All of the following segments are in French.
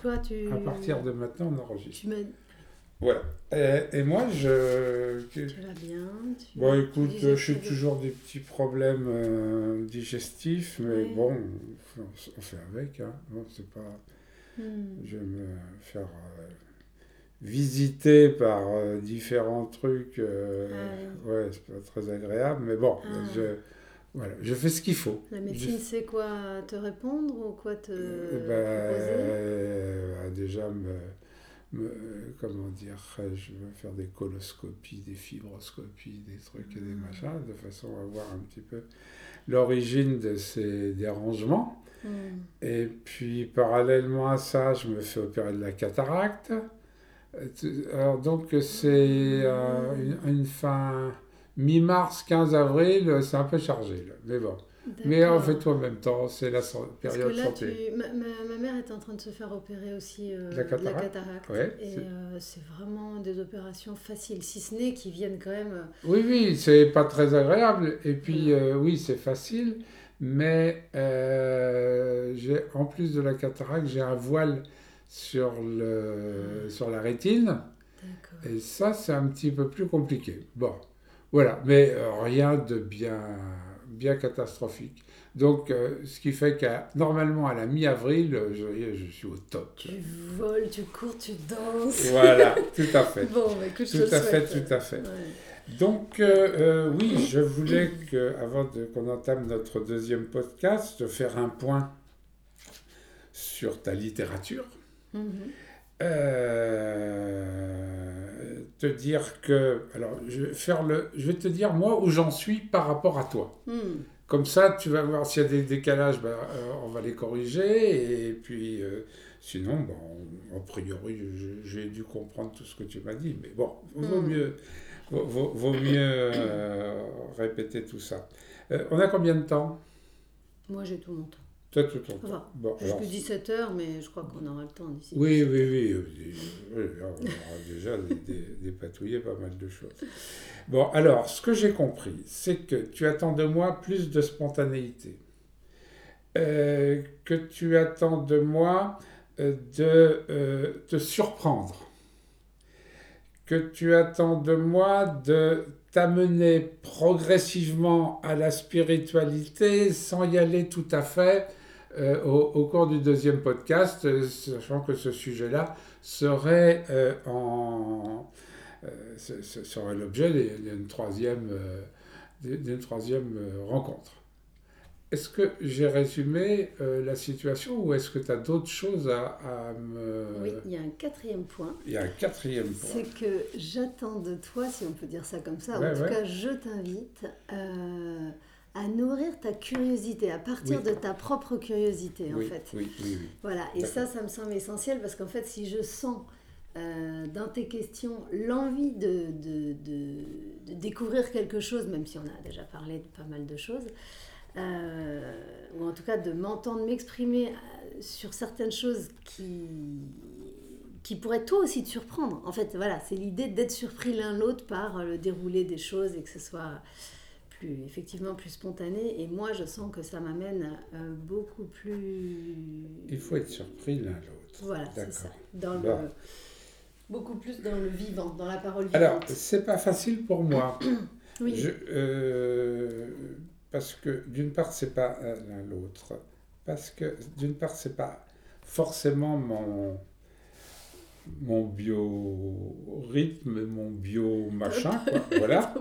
toi, À partir de maintenant, on enregistre. tu me... Voilà. Et moi, Tu vas bien, bon, tu écoute, disais je suis que tu avais... toujours des petits problèmes digestifs, mais Ouais. bon, on fait avec, hein. Bon, c'est pas... Hmm. Je vais me faire visiter par différents trucs. Ah oui. Ouais, c'est pas très agréable, mais bon, Ah. voilà, je fais ce qu'il faut. La Je- médecine sait quoi te répondre ou quoi te proposer? déjà, comment dire, je vais faire des coloscopies, des fibroscopies, des trucs et des machins, de façon à voir un petit peu l'origine de ces dérangements. Hmm. Et puis, parallèlement à ça, je me fais opérer de la cataracte. Alors, donc, c'est une fin mi-mars, 15 avril, c'est un peu chargé, là. Mais bon. Mais on fait D'accord. tout en même temps, c'est la Parce que période là, santé. ma mère est en train de se faire opérer aussi De la de la cataracte? cataracte. Ouais. Et c'est vraiment des opérations faciles, si ce n'est qui viennent quand même. Oui, oui, c'est pas très agréable. Et puis, Voilà. oui, c'est facile. Mais en plus de la cataracte, j'ai un voile sur la rétine. D'accord. Et ça, c'est un petit peu plus compliqué. Bon, voilà. Mais rien de bien catastrophique. Donc, ce qui fait qu'à normalement, à la mi-avril, je suis au top. Tu voles, tu cours, tu danses. Voilà, tout à fait. Bon, bah, écoute, je Tout te le à fait, souhaite. tout à fait. Ouais. Donc, oui, je voulais avant qu'on entame notre deuxième podcast, de faire un point sur ta littérature. Mhm. Te dire que... Alors, je vais te dire, moi, où j'en suis par rapport à toi. Hmm. Comme ça, tu vas voir s'il y a des décalages, ben, on va les corriger. Et puis, sinon, bon, a priori, j'ai dû comprendre tout ce que tu m'as dit. Mais bon, Hmm. vaut mieux répéter tout ça. On a combien de temps? Moi, j'ai tout mon temps. Toi, tout ton temps. Enfin, Bon, jusque alors, 17h, mais je crois qu'on aura le temps d'ici oui, 17h. oui, oui. Oui, on aura déjà dépatouillé pas mal de choses. Bon, alors, ce que j'ai compris, c'est que tu attends de moi plus de spontanéité. Que tu attends de moi de te surprendre. Que tu attends de moi de t'amener progressivement à la spiritualité sans y aller tout à fait au cours du deuxième podcast, sachant que ce sujet-là serait serait l'objet d'une troisième rencontre. Est-ce que j'ai résumé la situation ou est-ce que tu as d'autres choses à me... Oui, il y a un quatrième point. Il y a un quatrième point. C'est que j'attends de toi, si on peut dire ça comme ça, Ouais, en tout ouais. cas, je t'invite à nourrir ta curiosité, à partir Oui. de ta propre curiosité, en Oui, fait. oui, oui, oui. Voilà, et D'accord. ça me semble essentiel parce qu'en fait, si je sens dans tes questions l'envie de découvrir quelque chose, même si on a déjà parlé de pas mal de choses, ou en tout cas de m'entendre m'exprimer sur certaines choses qui pourraient toi aussi te surprendre. En fait, voilà, c'est l'idée d'être surpris l'un l'autre par le déroulé des choses et que ce soit effectivement plus spontané. Et moi, je sens que ça m'amène beaucoup plus... Il faut être surpris l'un l'autre. Voilà, c'est ça. Beaucoup plus dans le vivant, dans la parole vivante. Alors, c'est pas facile pour moi. Oui. Parce que d'une part, c'est pas l'un l'autre. Parce que d'une part, c'est pas forcément mon biorhythme, mon bio-machin, quoi. Voilà.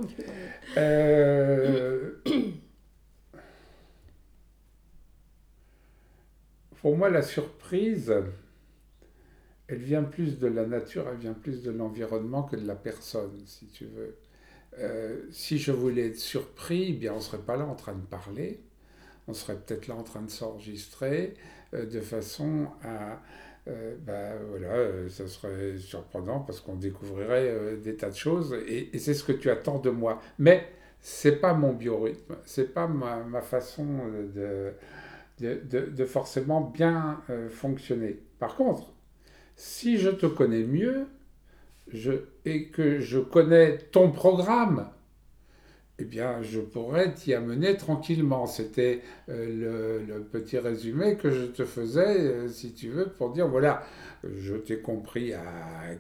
Pour moi, la surprise, elle vient plus de la nature, elle vient plus de l'environnement que de la personne, si tu veux. Si je voulais être surpris, eh bien on ne serait pas là en train de parler, on serait peut-être là en train de s'enregistrer de façon à... voilà, ça serait surprenant parce qu'on découvrirait des tas de choses et c'est ce que tu attends de moi. Mais c'est pas mon biorhythme, c'est pas ma façon de forcément bien fonctionner. Par contre, si je te connais mieux et que je connais ton programme, eh bien, je pourrais t'y amener tranquillement. C'était le petit résumé que je te faisais, si tu veux, pour dire, voilà, je t'ai compris à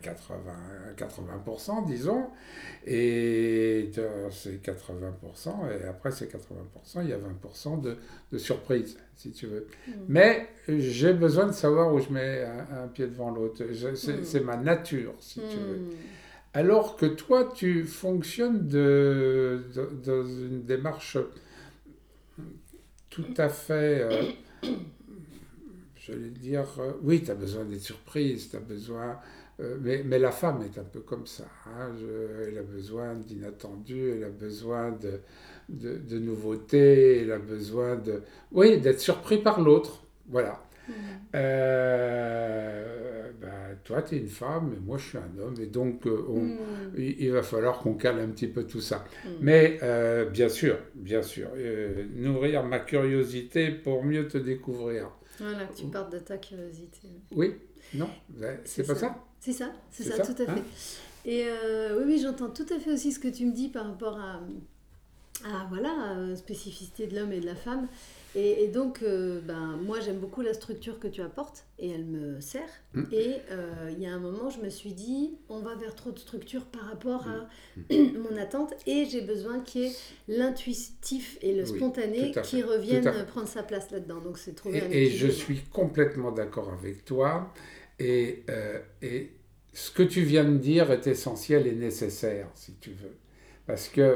80%, disons, et c'est 80%, et après ces 80%, il y a 20% de surprise, si tu veux. Mais j'ai besoin de savoir où je mets un pied devant l'autre. C'est ma nature, si tu veux. Alors que toi, tu fonctionnes dans une démarche tout à fait, j'allais dire, oui, tu as besoin d'être surprise, tu as besoin, mais la femme est un peu comme ça, hein, elle a besoin d'inattendu, elle a besoin de nouveautés, elle a besoin oui, d'être surpris par l'autre, voilà. Ben, toi, tu es une femme, et moi, je suis un homme, et donc il va falloir qu'on cale un petit peu tout ça. Mais bien sûr, nourrir ma curiosité pour mieux te découvrir. Voilà, que tu partes de ta curiosité. Oui, non, c'est pas ça? C'est ça, tout à fait. Hein? Et oui, j'entends tout à fait aussi ce que tu me dis par rapport voilà, spécificité de l'homme et de la femme. Et donc, moi, j'aime beaucoup la structure que tu apportes et elle me sert. Et il y a un moment, je me suis dit, on va vers trop de structure par rapport à mon attente et j'ai besoin qu'il y ait l'intuitif et le spontané qui reviennent prendre sa place là-dedans. Donc, c'est trouver un équilibre. Et je suis complètement d'accord avec toi. Et ce que tu viens de dire est essentiel et nécessaire, si tu veux. Parce que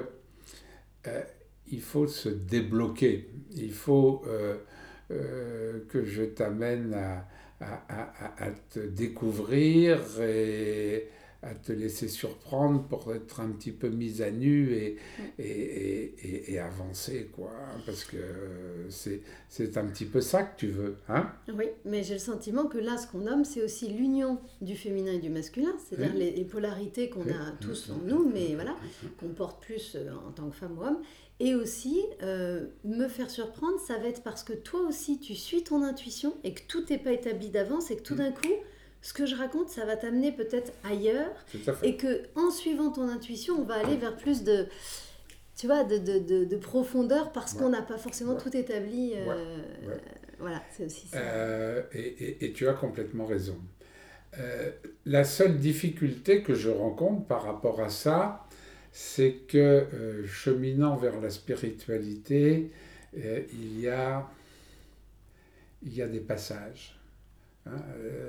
il faut se débloquer. Il faut que je t'amène à te découvrir et à te laisser surprendre pour être un petit peu mise à nu et avancer, quoi. Parce que c'est un petit peu ça que tu veux, hein? Oui, mais j'ai le sentiment que là, ce qu'on nomme, c'est aussi l'union du féminin et du masculin, c'est-à-dire les polarités qu'on a tous en nous, mais voilà, qu'on porte plus en tant que femme ou homme. Et aussi, me faire surprendre, ça va être parce que toi aussi, tu suis ton intuition et que tout n'est pas établi d'avance et que tout d'un coup, ce que je raconte, ça va t'amener peut-être ailleurs. Et qu'en suivant ton intuition, on va aller vers plus de, tu vois, de profondeur parce qu'on n'a pas forcément tout établi. Voilà, c'est aussi ça. Et tu as complètement raison. La seule difficulté que je rencontre par rapport à ça, c'est que cheminant vers la spiritualité, il y a des passages. Hein,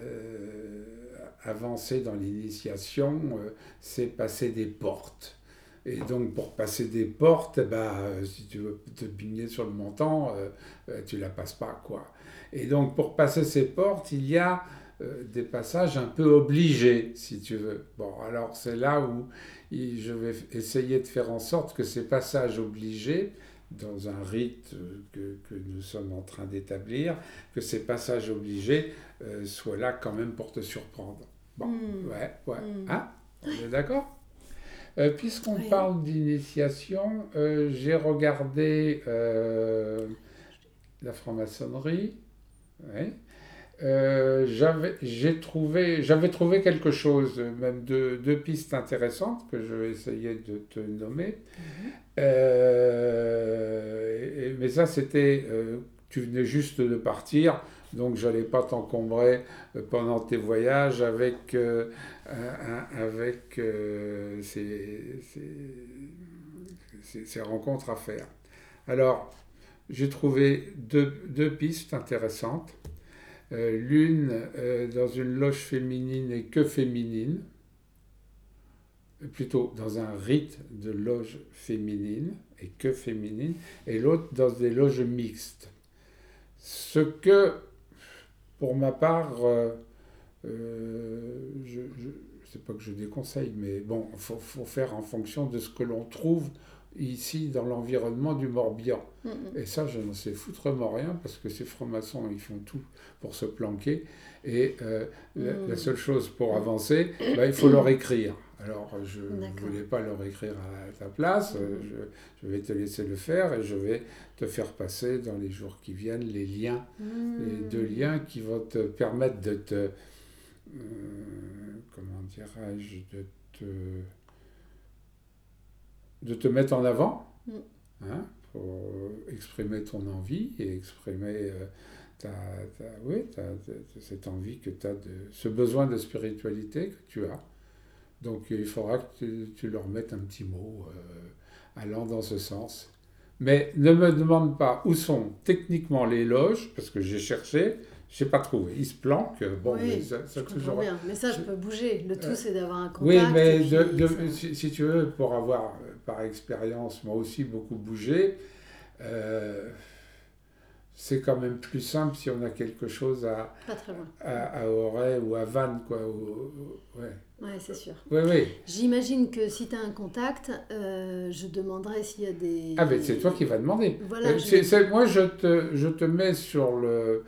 avancer dans l'initiation, c'est passer des portes. Et donc pour passer des portes, si tu veux te pigner sur le montant, tu ne la passes pas, quoi. Et donc pour passer ces portes, il y a des passages un peu obligés, si tu veux. Bon, alors c'est là où je vais essayer de faire en sorte que ces passages obligés, dans un rite que nous sommes en train d'établir, que ces passages obligés soient là quand même pour te surprendre. Bon, ouais. Hein? On est d'accord? Puisqu'on parle d'initiation, j'ai regardé la franc-maçonnerie. Ouais. J'avais trouvé quelque chose, même deux pistes intéressantes que je vais essayer de te nommer. Mais ça, c'était, tu venais juste de partir, donc je n'allais pas t'encombrer pendant tes voyages avec ces rencontres à faire. Alors, j'ai trouvé deux pistes intéressantes. L'une dans une loge féminine et que féminine, plutôt dans un rite de loge féminine et que féminine, et l'autre dans des loges mixtes. Ce que, pour ma part, c'est pas que je déconseille, mais bon, il faut faire en fonction de ce que l'on trouve ici dans l'environnement du Morbihan. Et ça, je n'en sais foutrement rien parce que ces francs-maçons, ils font tout pour se planquer. Et la seule chose pour avancer, il faut leur écrire. Alors, je ne voulais pas leur écrire à ta place, je vais te laisser le faire et je vais te faire passer dans les jours qui viennent les liens, les deux liens qui vont te permettre de te... comment dirais-je, de te mettre en avant, Mm. Hein, pour exprimer ton envie et exprimer cette envie que tu as, ce besoin de spiritualité que tu as. Donc il faudra que tu leur mettes un petit mot allant dans ce sens. Mais ne me demande pas où sont techniquement les loges, parce que j'ai cherché, je n'ai pas trouvé. Ils se planquent. Bon, Oui, mais ça je comprends toujours. bien. Mais ça, je peux bouger. Le tout, c'est d'avoir un Oui, contact. mais Et puis, si tu veux, pour avoir par expérience, moi aussi beaucoup bougé, euh, c'est quand même plus simple si on a quelque chose pas très loin. à Auray ou à Vannes, quoi. Ouais. Ouais, c'est sûr. Oui, oui. J'imagine que si tu as un contact, je demanderai s'il y a des... Ah, ben c'est toi qui vas demander. Voilà, Moi, je te mets sur le...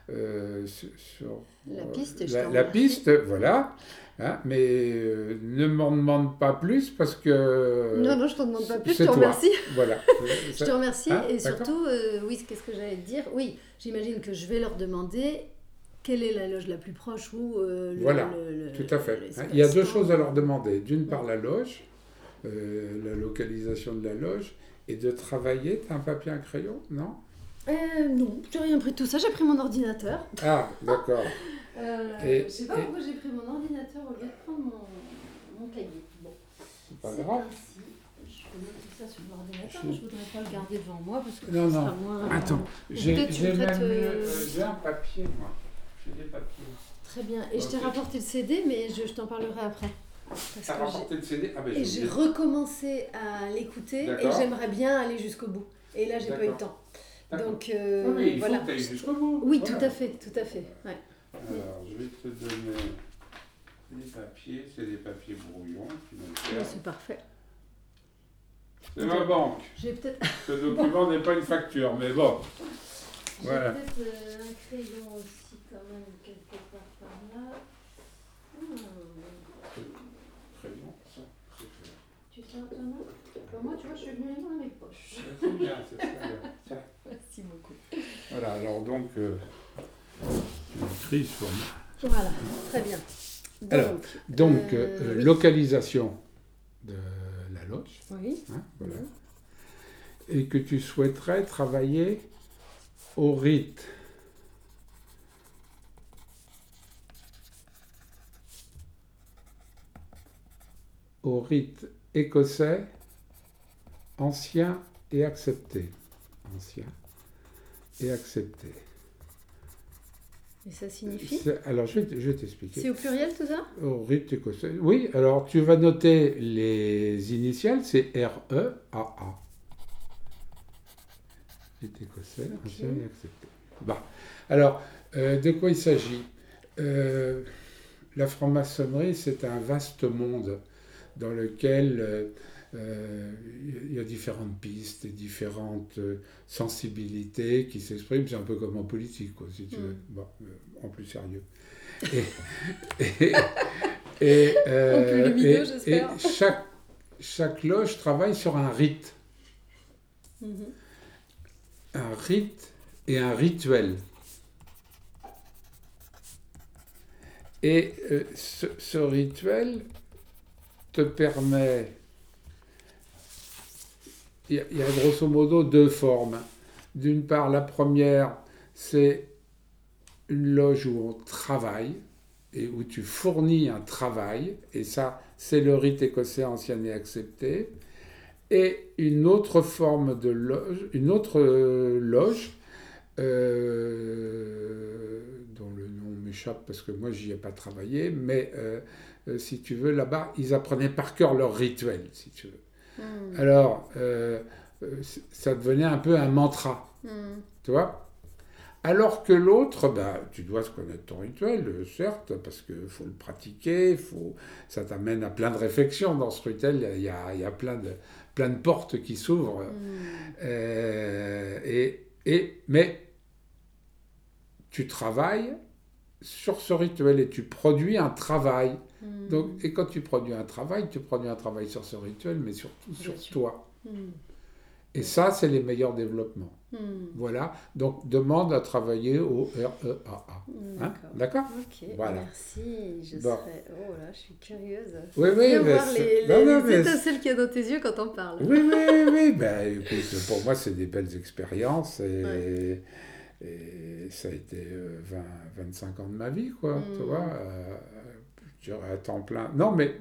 sur la piste, et je la t'en remercie. piste, voilà. Hein, mais ne m'en demande pas plus parce que Non, non, je t'en demande pas plus, je c'est te toi. remercie. Voilà. Je te remercie. Hein, Et d'accord. surtout, oui, qu'est-ce que j'allais te dire? Oui, j'imagine que je vais leur demander quelle est la loge la plus proche ou Voilà, tout à fait. Hein, il y a deux choses à leur demander. D'une part, la loge, la localisation de la loge, et de travailler. Tu as un papier, un crayon, non? Non, j'ai rien pris de tout ça, j'ai pris mon ordinateur. Ah, d'accord. Je sais pas pourquoi j'ai pris mon ordinateur au lieu de prendre mon cahier. Bon, C'est pas c'est grave. ainsi. Je peux mettre tout ça sur l'ordinateur, mais je voudrais pas le garder devant moi parce que Non, ce non. sera moins... Attends, j'ai peut-être tu même prêtes, j'ai un papier, moi. J'ai des papiers. Très bien. Et je t'ai Ok. rapporté le CD, mais je t'en parlerai après. Parce T'as que rapporté le CD? Ah ben et j'ai recommencé à l'écouter et D'accord. j'aimerais bien aller jusqu'au bout. Et là, j'ai pas eu le D'accord. temps. D'accord. Donc, Oui, mais il faut voilà. que tu ailles jusqu'au bout. Oui, Voilà. tout à fait, tout à fait. Ouais. Alors, je vais te donner les papiers. C'est des papiers brouillons. qui vont Ouais, faire. c'est parfait. C'est ma banque. J'ai peut-être Ce document n'est pas une facture, mais bon. Voilà. un crayon aussi quand même quelque part par là. Crayon, ça, c'est fait. Tu sens ton nom? Moi, tu vois, je suis venue dans mes poches. C'est bien, c'est très bien. Tiens. Merci beaucoup. Voilà, alors donc, j'écris sur moi. Voilà, très bien. Alors, Donc, oui. localisation de la loge, Oui. hein, voilà. Et que tu souhaiterais travailler au rite. Au rite écossais, ancien et accepté. Ancien et accepté. Et ça signifie? Alors, je vais t'expliquer. C'est au pluriel tout ça? Au rite écossais. Oui, alors tu vas noter les initiales, c'est R-E-A-A. Rite écossais, Ok. ancien et accepté. Bon. Alors, de quoi il s'agit? La franc-maçonnerie, c'est un vaste monde dans lequel il y a différentes pistes et différentes sensibilités qui s'expriment. C'est un peu comme en politique, quoi, si tu veux. Bon, en plus sérieux. En plus lumineux, j'espère. Et chaque loge travaille sur un rite. Un rite et un rituel. Et ce rituel te permet... Il y a grosso modo deux formes. D'une part, la première, c'est une loge où on travaille et où tu fournis un travail. Et ça, c'est le rite écossais ancien et accepté. Et une autre forme de loge, une autre loge, dont le nom m'échappe parce que moi j'y ai pas travaillé, mais si tu veux, là-bas, ils apprenaient par cœur leur rituel, si tu veux. Alors, ça devenait un peu un mantra, tu vois. Alors que l'autre, bah, tu dois connaître ton rituel, certes, parce qu'il faut le pratiquer, ça t'amène à plein de réflexions dans ce rituel, il y a plein de portes qui s'ouvrent. Mais tu travailles sur ce rituel et tu produis un travail. Donc, et quand tu produis un travail sur ce rituel, mais surtout sur toi. Et ça, c'est les meilleurs développements. Hmm. Voilà. Donc, demande à travailler au REAA. Hein? D'accord? Ok, Voilà. merci. Je Bon. serais... Oh là, je suis curieuse. Oui, J'aime oui, bien mais voir les mais étincelles qu'il y a dans tes yeux quand on parle. oui, oui, oui. Ben, écoute, pour moi, c'est des belles expériences Ouais. et ça a été 25 ans de ma vie, quoi. Tu vois, je dirais à temps plein. Non, mais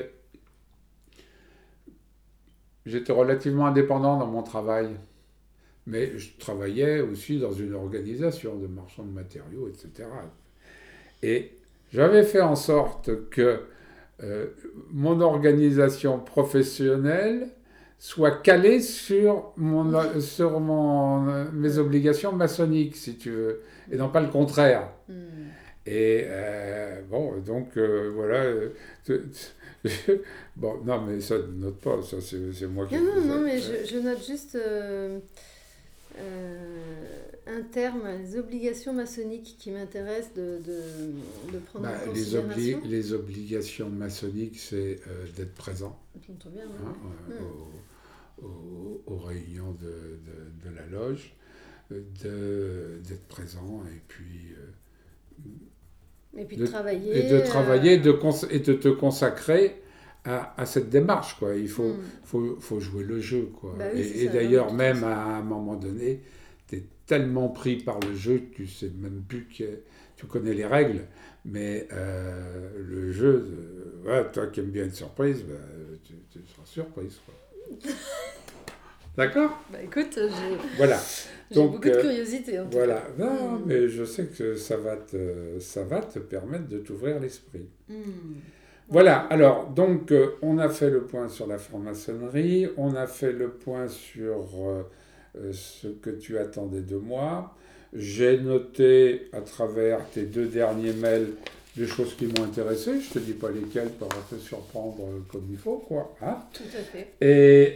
j'étais relativement indépendant dans mon travail. Mais je travaillais aussi dans une organisation de marchands de matériaux, etc. Et j'avais fait en sorte que euh, mon organisation professionnelle soit calée sur mes obligations maçonniques, si tu veux, et non pas le contraire. Hmm. Et bon, donc voilà. Bon, non, mais ça ne note pas, ça c'est moi qui Non, non, non, mais faisais. je note juste un terme, les obligations maçonniques qui m'intéressent de prendre Bah, en considération. les obligations maçonniques, c'est d'être présent, J'entends bien, hein, oui. aux réunions de la loge, d'être présent et puis Et puis de de, et travailler. de travailler et de te consacrer à cette démarche, quoi. Il faut jouer le jeu, quoi. Bah oui, c'est Et ça. Non, mais d'ailleurs, tout à même fait. à un moment donné, tu es tellement pris par le jeu que tu sais même plus que tu connais les règles, mais le jeu, voilà, toi qui aimes bien une surprise, bah, tu seras surprise, quoi. D'accord? Bah écoute, Voilà. j'ai Donc, beaucoup de curiosité en tout cas. voilà. Non, mais je sais que ça va te permettre de t'ouvrir l'esprit. Voilà, Ok. alors, donc, on a fait le point sur la franc-maçonnerie, on a fait le point sur ce que tu attendais de moi. J'ai noté à travers tes deux derniers mails des choses qui m'ont intéressé. Je te dis pas lesquelles pour te surprendre comme il faut, quoi. Hein. Tout à fait. Et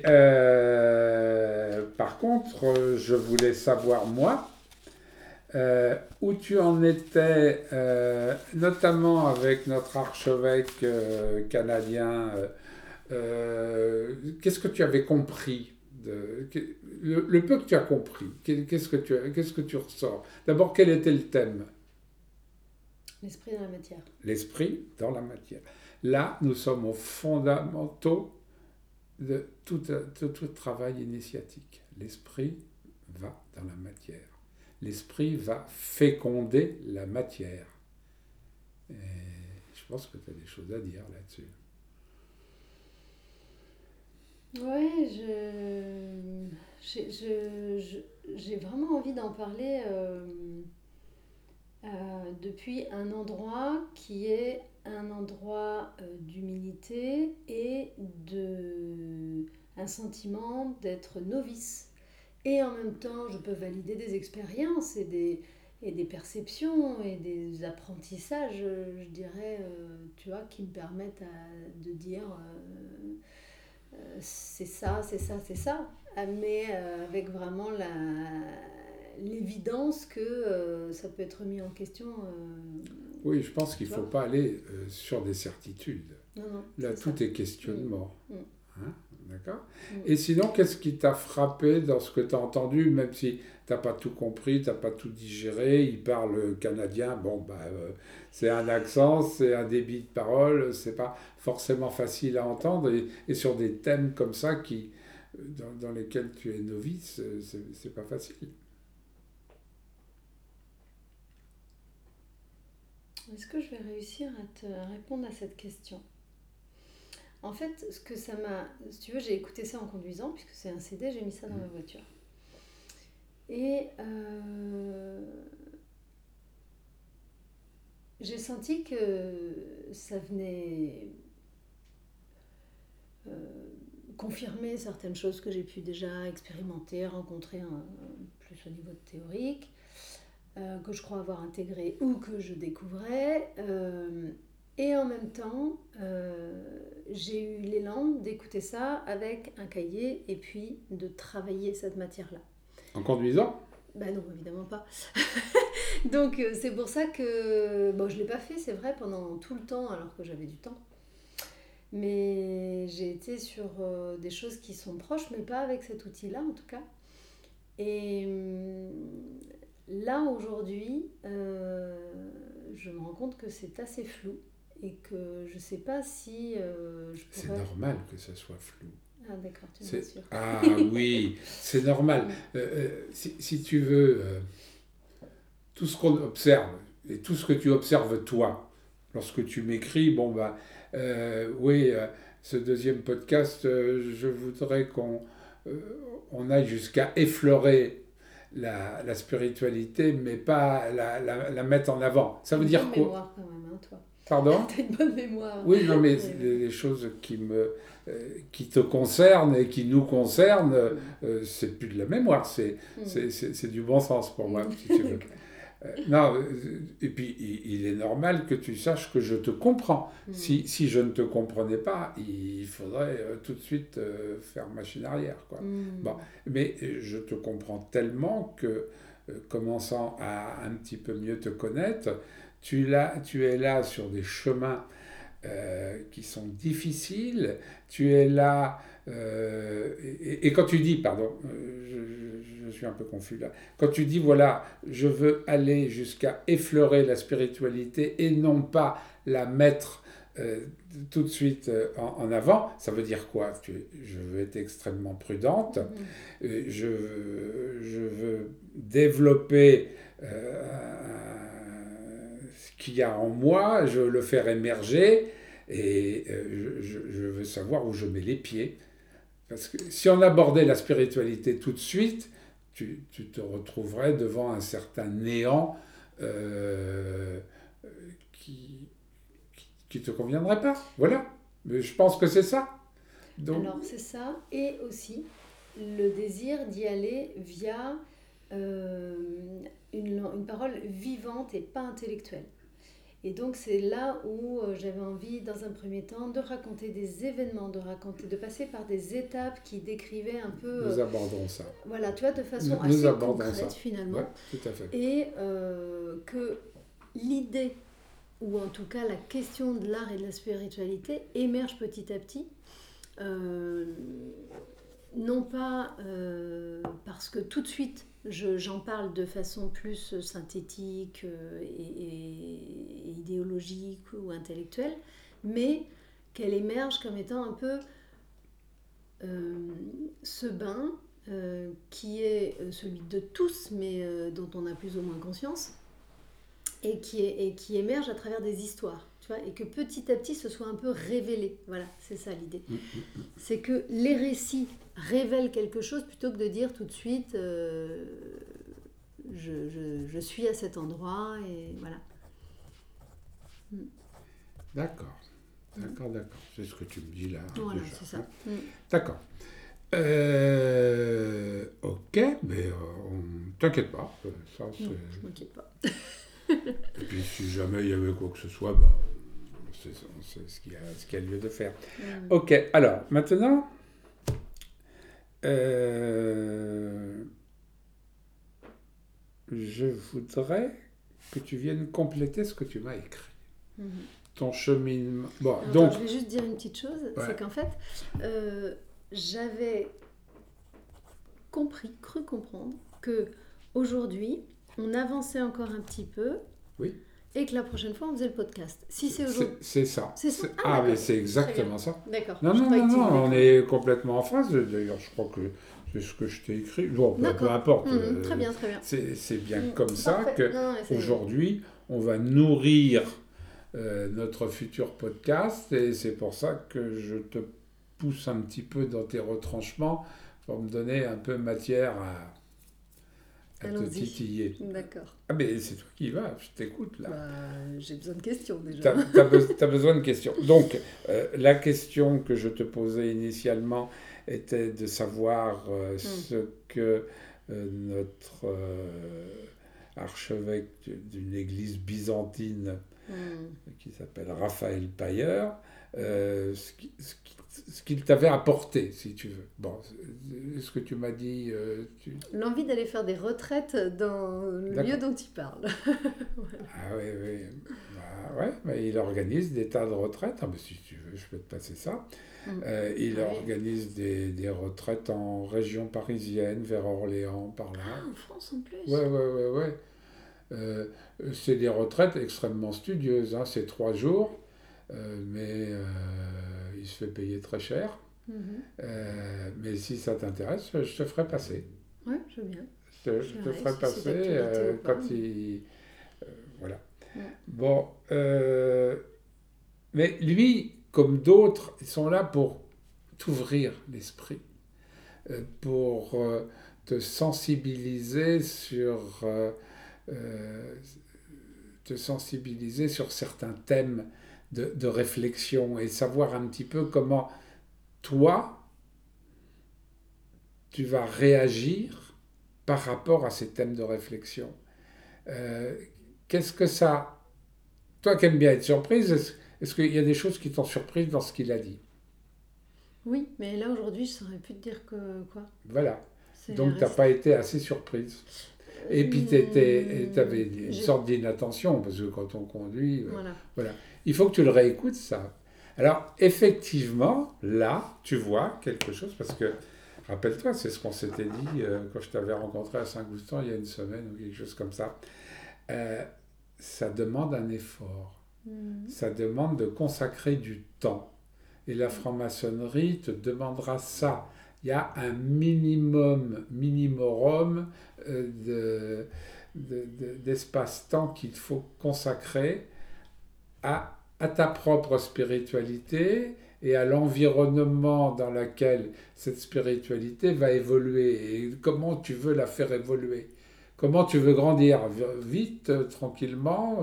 par contre, je voulais savoir, moi, où tu en étais, notamment avec notre archevêque canadien. Qu'est-ce que tu avais compris le peu que tu as compris, qu'est-ce que tu ressors? D'abord, quel était le thème? L'esprit dans la matière. L'esprit dans la matière. Là, nous sommes aux fondamentaux de tout travail initiatique. L'esprit va dans la matière. L'esprit va féconder la matière. Et je pense que tu as des choses à dire là-dessus. Ouais, j'ai vraiment envie d'en parler depuis un endroit qui est un endroit d'humilité et un sentiment d'être novice. Et en même temps, je peux valider des expériences et des perceptions et des apprentissages, je dirais, tu vois, qui me permettent de dire c'est ça, c'est ça, c'est ça. Mais avec vraiment l'évidence que ça peut être mis en question. Oui, je pense qu'il Tu ne faut vois. pas aller sur des certitudes. Non, non, Là, c'est ça. tout est questionnement. Mm, Hein? D'accord? mm. Et sinon, qu'est-ce qui t'a frappé dans ce que tu as entendu, même si tu n'as pas tout compris, tu n'as pas tout digéré, il parle canadien, bon, bah, c'est un accent, c'est un débit de parole, c'est pas forcément facile à entendre, et sur des thèmes comme ça dans lesquels tu es novice, c'est pas facile. Est-ce que je vais réussir à te répondre à cette question? En fait, ce que ça m'a... Si tu veux, j'ai écouté ça en conduisant, puisque c'est un CD, j'ai mis ça dans ma voiture. Et j'ai senti que ça venait confirmer certaines choses que j'ai pu déjà expérimenter, rencontrer plus au niveau théorique, que je crois avoir intégré ou que je découvrais. Et en même temps, j'ai eu l'élan d'écouter ça avec un cahier et puis de travailler cette matière-là. En conduisant? Ben non, évidemment pas. Donc c'est pour ça que bon, je ne l'ai pas fait, c'est vrai, pendant tout le temps alors que j'avais du temps. Mais j'ai été sur des choses qui sont proches, mais pas avec cet outil-là en tout cas. Et là aujourd'hui, je me rends compte que c'est assez flou et que je sais pas si je C'est pourrais... normal que ça soit flou. Ah d'accord, tu me rassures. Ah oui, c'est normal. Si tu veux, tout ce qu'on observe et tout ce que tu observes toi, lorsque tu m'écris, bon bah oui, ce deuxième podcast, je voudrais qu'on on aille jusqu'à effleurer la spiritualité, mais pas la mettre en avant. Ça veut Une dire bonne quoi? mémoire quand même, hein, toi. Pardon? T'as une bonne mémoire. Oui, non, mais Ouais. les choses qui te concernent et qui nous concernent, c'est plus de la mémoire, c'est du bon sens pour moi, si tu veux. Non, et puis il est normal que tu saches que je te comprends. Si je ne te comprenais pas, il faudrait tout de suite faire machine arrière, quoi. Bon, mais je te comprends tellement que, commençant à un petit peu mieux te connaître, tu es là sur des chemins qui sont difficiles. Tu es là, et quand tu dis, pardon, je suis un peu confus là, quand tu dis, voilà, je veux aller jusqu'à effleurer la spiritualité et non pas la mettre tout de suite en avant, ça veut dire quoi? Je veux être extrêmement prudente, je veux développer ce qu'il y a en moi, je veux le faire émerger et je veux savoir où je mets les pieds. Parce que si on abordait la spiritualité tout de suite, tu te retrouverais devant un certain néant euh, qui ne te conviendrait pas. Voilà. Mais je pense que c'est ça. Donc, Alors c'est ça, et aussi le désir d'y aller via une parole vivante et pas intellectuelle. Et donc c'est là où j'avais envie, dans un premier temps, de raconter des événements, de passer par des étapes qui décrivaient un peu, nous aborderons ça. voilà, tu vois, de façon Nous assez abordons concrète ça. finalement. Ouais, tout à fait. Et que l'idée, ou en tout cas la question de l'art et de la spiritualité, émerge petit à petit. Non pas parce que tout de suite j'en parle de façon plus synthétique et idéologique ou intellectuelle, mais qu'elle émerge comme étant un peu ce bain qui est celui de tous, mais dont on a plus ou moins conscience, et qui émerge à travers des histoires, tu vois, et que petit à petit ce soit un peu révélé. Voilà, c'est ça l'idée. C'est que les récits révèlent quelque chose plutôt que de dire tout de suite je suis à cet endroit et voilà. D'accord. C'est ce que tu me dis là. Voilà, déjà, c'est ça. hein. D'accord. Ok, mais t'inquiète pas. Ça, Non, je m'inquiète pas. Et puis si jamais il y avait quoi que ce soit, bah, c'est ce qu'il y a lieu de faire. Ok, alors maintenant, je voudrais que tu viennes compléter ce que tu m'as écrit. Ton cheminement. Bon, Alors, donc. attends, je vais juste dire une petite chose, c'est qu'en fait, j'avais cru comprendre que aujourd'hui, on avançait encore un petit peu. Oui. Et que la prochaine fois, on faisait le podcast. Si c'est aujourd'hui. C'est ça. C'est ça. Mais c'est exactement ça. D'accord. Non, on est complètement en phase. D'ailleurs, je crois que c'est ce que je t'ai écrit. Bon, peu importe. Très bien. C'est bien comme ça Parfait. qu'aujourd'hui, on va nourrir notre futur podcast. Et c'est pour ça que je te pousse un petit peu dans tes retranchements pour me donner un peu matière à te titiller. D'accord. Ah, mais c'est toi qui vas, je t'écoute là. J'ai besoin de questions déjà. T'as besoin de questions. Donc, la question que je te posais initialement était de savoir ce que notre archevêque d'une église byzantine qui s'appelle Raphaël Payer, ce qu'il t'avait apporté, si tu veux. Bon, ce que tu m'as dit... L'envie d'aller faire des retraites dans le lieu dont tu parles. Voilà. Ah oui, oui. Bah, ouais, mais il organise des tas de retraites. Ah, mais si tu veux, je peux te passer ça. Il organise des retraites en région parisienne, vers Orléans, par là. Ah, en France en plus. Ouais. C'est des retraites extrêmement studieuses, hein. C'est 3 jours, mais il se fait payer très cher. Mais si ça t'intéresse, je te ferai passer. Ouais, je veux bien. Je te ferai passer quand il... voilà. Bon, mais lui, comme d'autres, ils sont là pour t'ouvrir l'esprit, pour te sensibiliser sur certains thèmes de réflexion et savoir un petit peu comment toi, tu vas réagir par rapport à ces thèmes de réflexion. Qu'est-ce que ça... Toi qui aimes bien être surprise, est-ce qu'il y a des choses qui t'ont surprise dans ce qu'il a dit? Oui, mais là aujourd'hui, je ne saurais plus te dire que quoi. Voilà. Donc tu n'as pas été assez surprise. Et puis tu avais une sorte d'inattention, parce que quand on conduit... voilà. Il faut que tu le réécoutes, ça. Alors, effectivement, là, tu vois quelque chose, parce que, rappelle-toi, c'est ce qu'on s'était dit quand je t'avais rencontré à Saint-Goustan il y a une semaine, ou quelque chose comme ça. Ça demande un effort. Ça demande de consacrer du temps. Et la franc-maçonnerie te demandera ça. Il y a un minimum d'espace-temps qu'il faut consacrer à ta propre spiritualité et à l'environnement dans lequel cette spiritualité va évoluer. Et comment tu veux la faire évoluer? Comment tu veux grandir? Vite, tranquillement,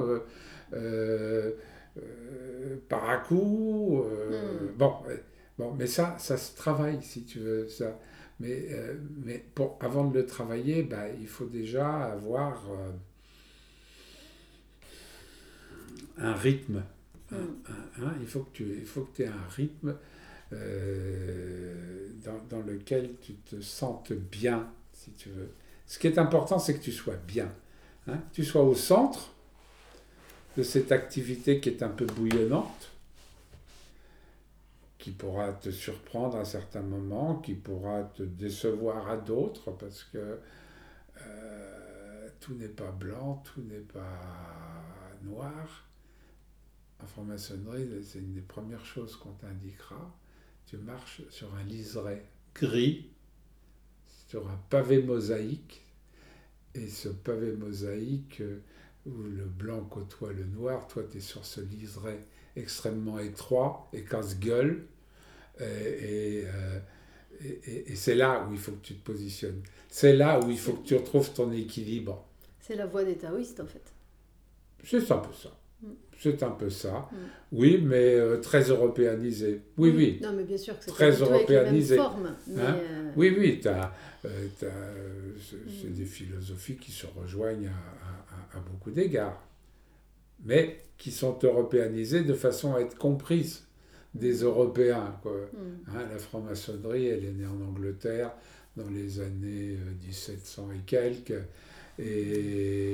par à coup. Bon, mais ça se travaille, si tu veux. Ça. Mais avant de le travailler, il faut déjà avoir un rythme. Il faut que tu aies un rythme dans lequel tu te sentes bien, si tu veux. Ce qui est important, c'est que tu sois bien. Tu sois au centre de cette activité qui est un peu bouillonnante, qui pourra te surprendre à certains moments, qui pourra te décevoir à d'autres, parce que tout n'est pas blanc, tout n'est pas noir. En franc-maçonnerie, c'est une des premières choses qu'on t'indiquera. Tu marches sur un liseré gris, sur un pavé mosaïque, et ce pavé mosaïque où le blanc côtoie le noir, toi tu es sur ce liseré extrêmement étroit et casse-gueule, et c'est là où il faut que tu te positionnes. C'est là où il faut que tu retrouves ton équilibre. C'est la voie des taoïstes en fait. C'est un peu ça. C'est un peu ça. Oui, mais très européanisé. Oui. Non, mais bien sûr que c'est très pas européanisé. avec la même forme. Mais Oui, c'est des philosophies qui se rejoignent à beaucoup d'égards, mais qui sont européanisées de façon à être comprises des Européens, quoi. La franc-maçonnerie, elle est née en Angleterre dans les années 1700 et quelques, et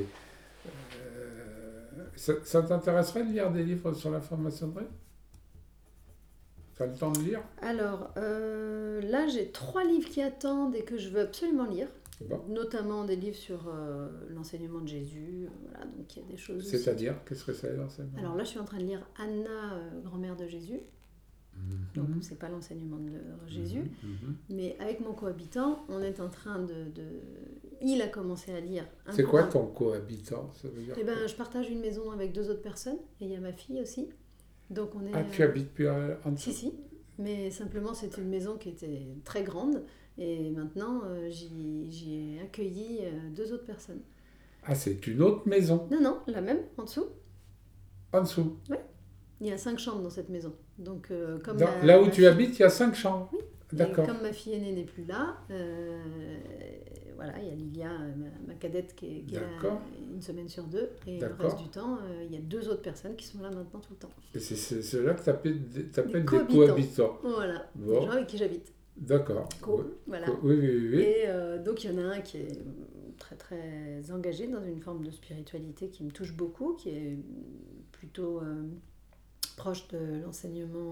ça t'intéresserait de lire des livres sur la franc-maçonnerie? Tu as le temps de lire? Alors, là, j'ai 3 livres qui attendent et que je veux absolument lire. Bon. Notamment des livres sur l'enseignement de Jésus. Voilà, donc il y a des choses. C'est-à-dire, qu'est-ce que c'est l'enseignement? Alors là, je suis en train de lire Anna, grand-mère de Jésus. Donc, c'est pas l'enseignement de Jésus. Mais avec mon cohabitant, on est en train il a commencé à lire. C'est quoi ton cohabitant? Ça veut dire je partage une maison avec 2 autres personnes. Et il y a ma fille aussi. Donc on est... Ah, tu habites plus en dessous? Si. Mais simplement, c'était une maison qui était très grande. Et maintenant, j'y ai accueilli 2 autres personnes. Ah, c'est une autre maison? Non, la même, en dessous. En dessous? Oui. Il y a 5 chambres dans cette maison. Donc, là où tu habites, il y a 5 chambres? Oui, D'accord. Et comme ma fille aînée n'est plus là, voilà, il y a Lilia, ma cadette, qui est là D'accord. une semaine sur deux. Et le D'accord. reste du temps, il y a 2 autres personnes qui sont là maintenant tout le temps. Et c'est là que t'appelles des Cohabitants. cohabitants. Voilà, des Bon, gens avec qui j'habite. d'accord. Co, voilà. Oui, oui, oui. Et donc il y en a un qui est très très engagé dans une forme de spiritualité qui me touche beaucoup, qui est plutôt proche de l'enseignement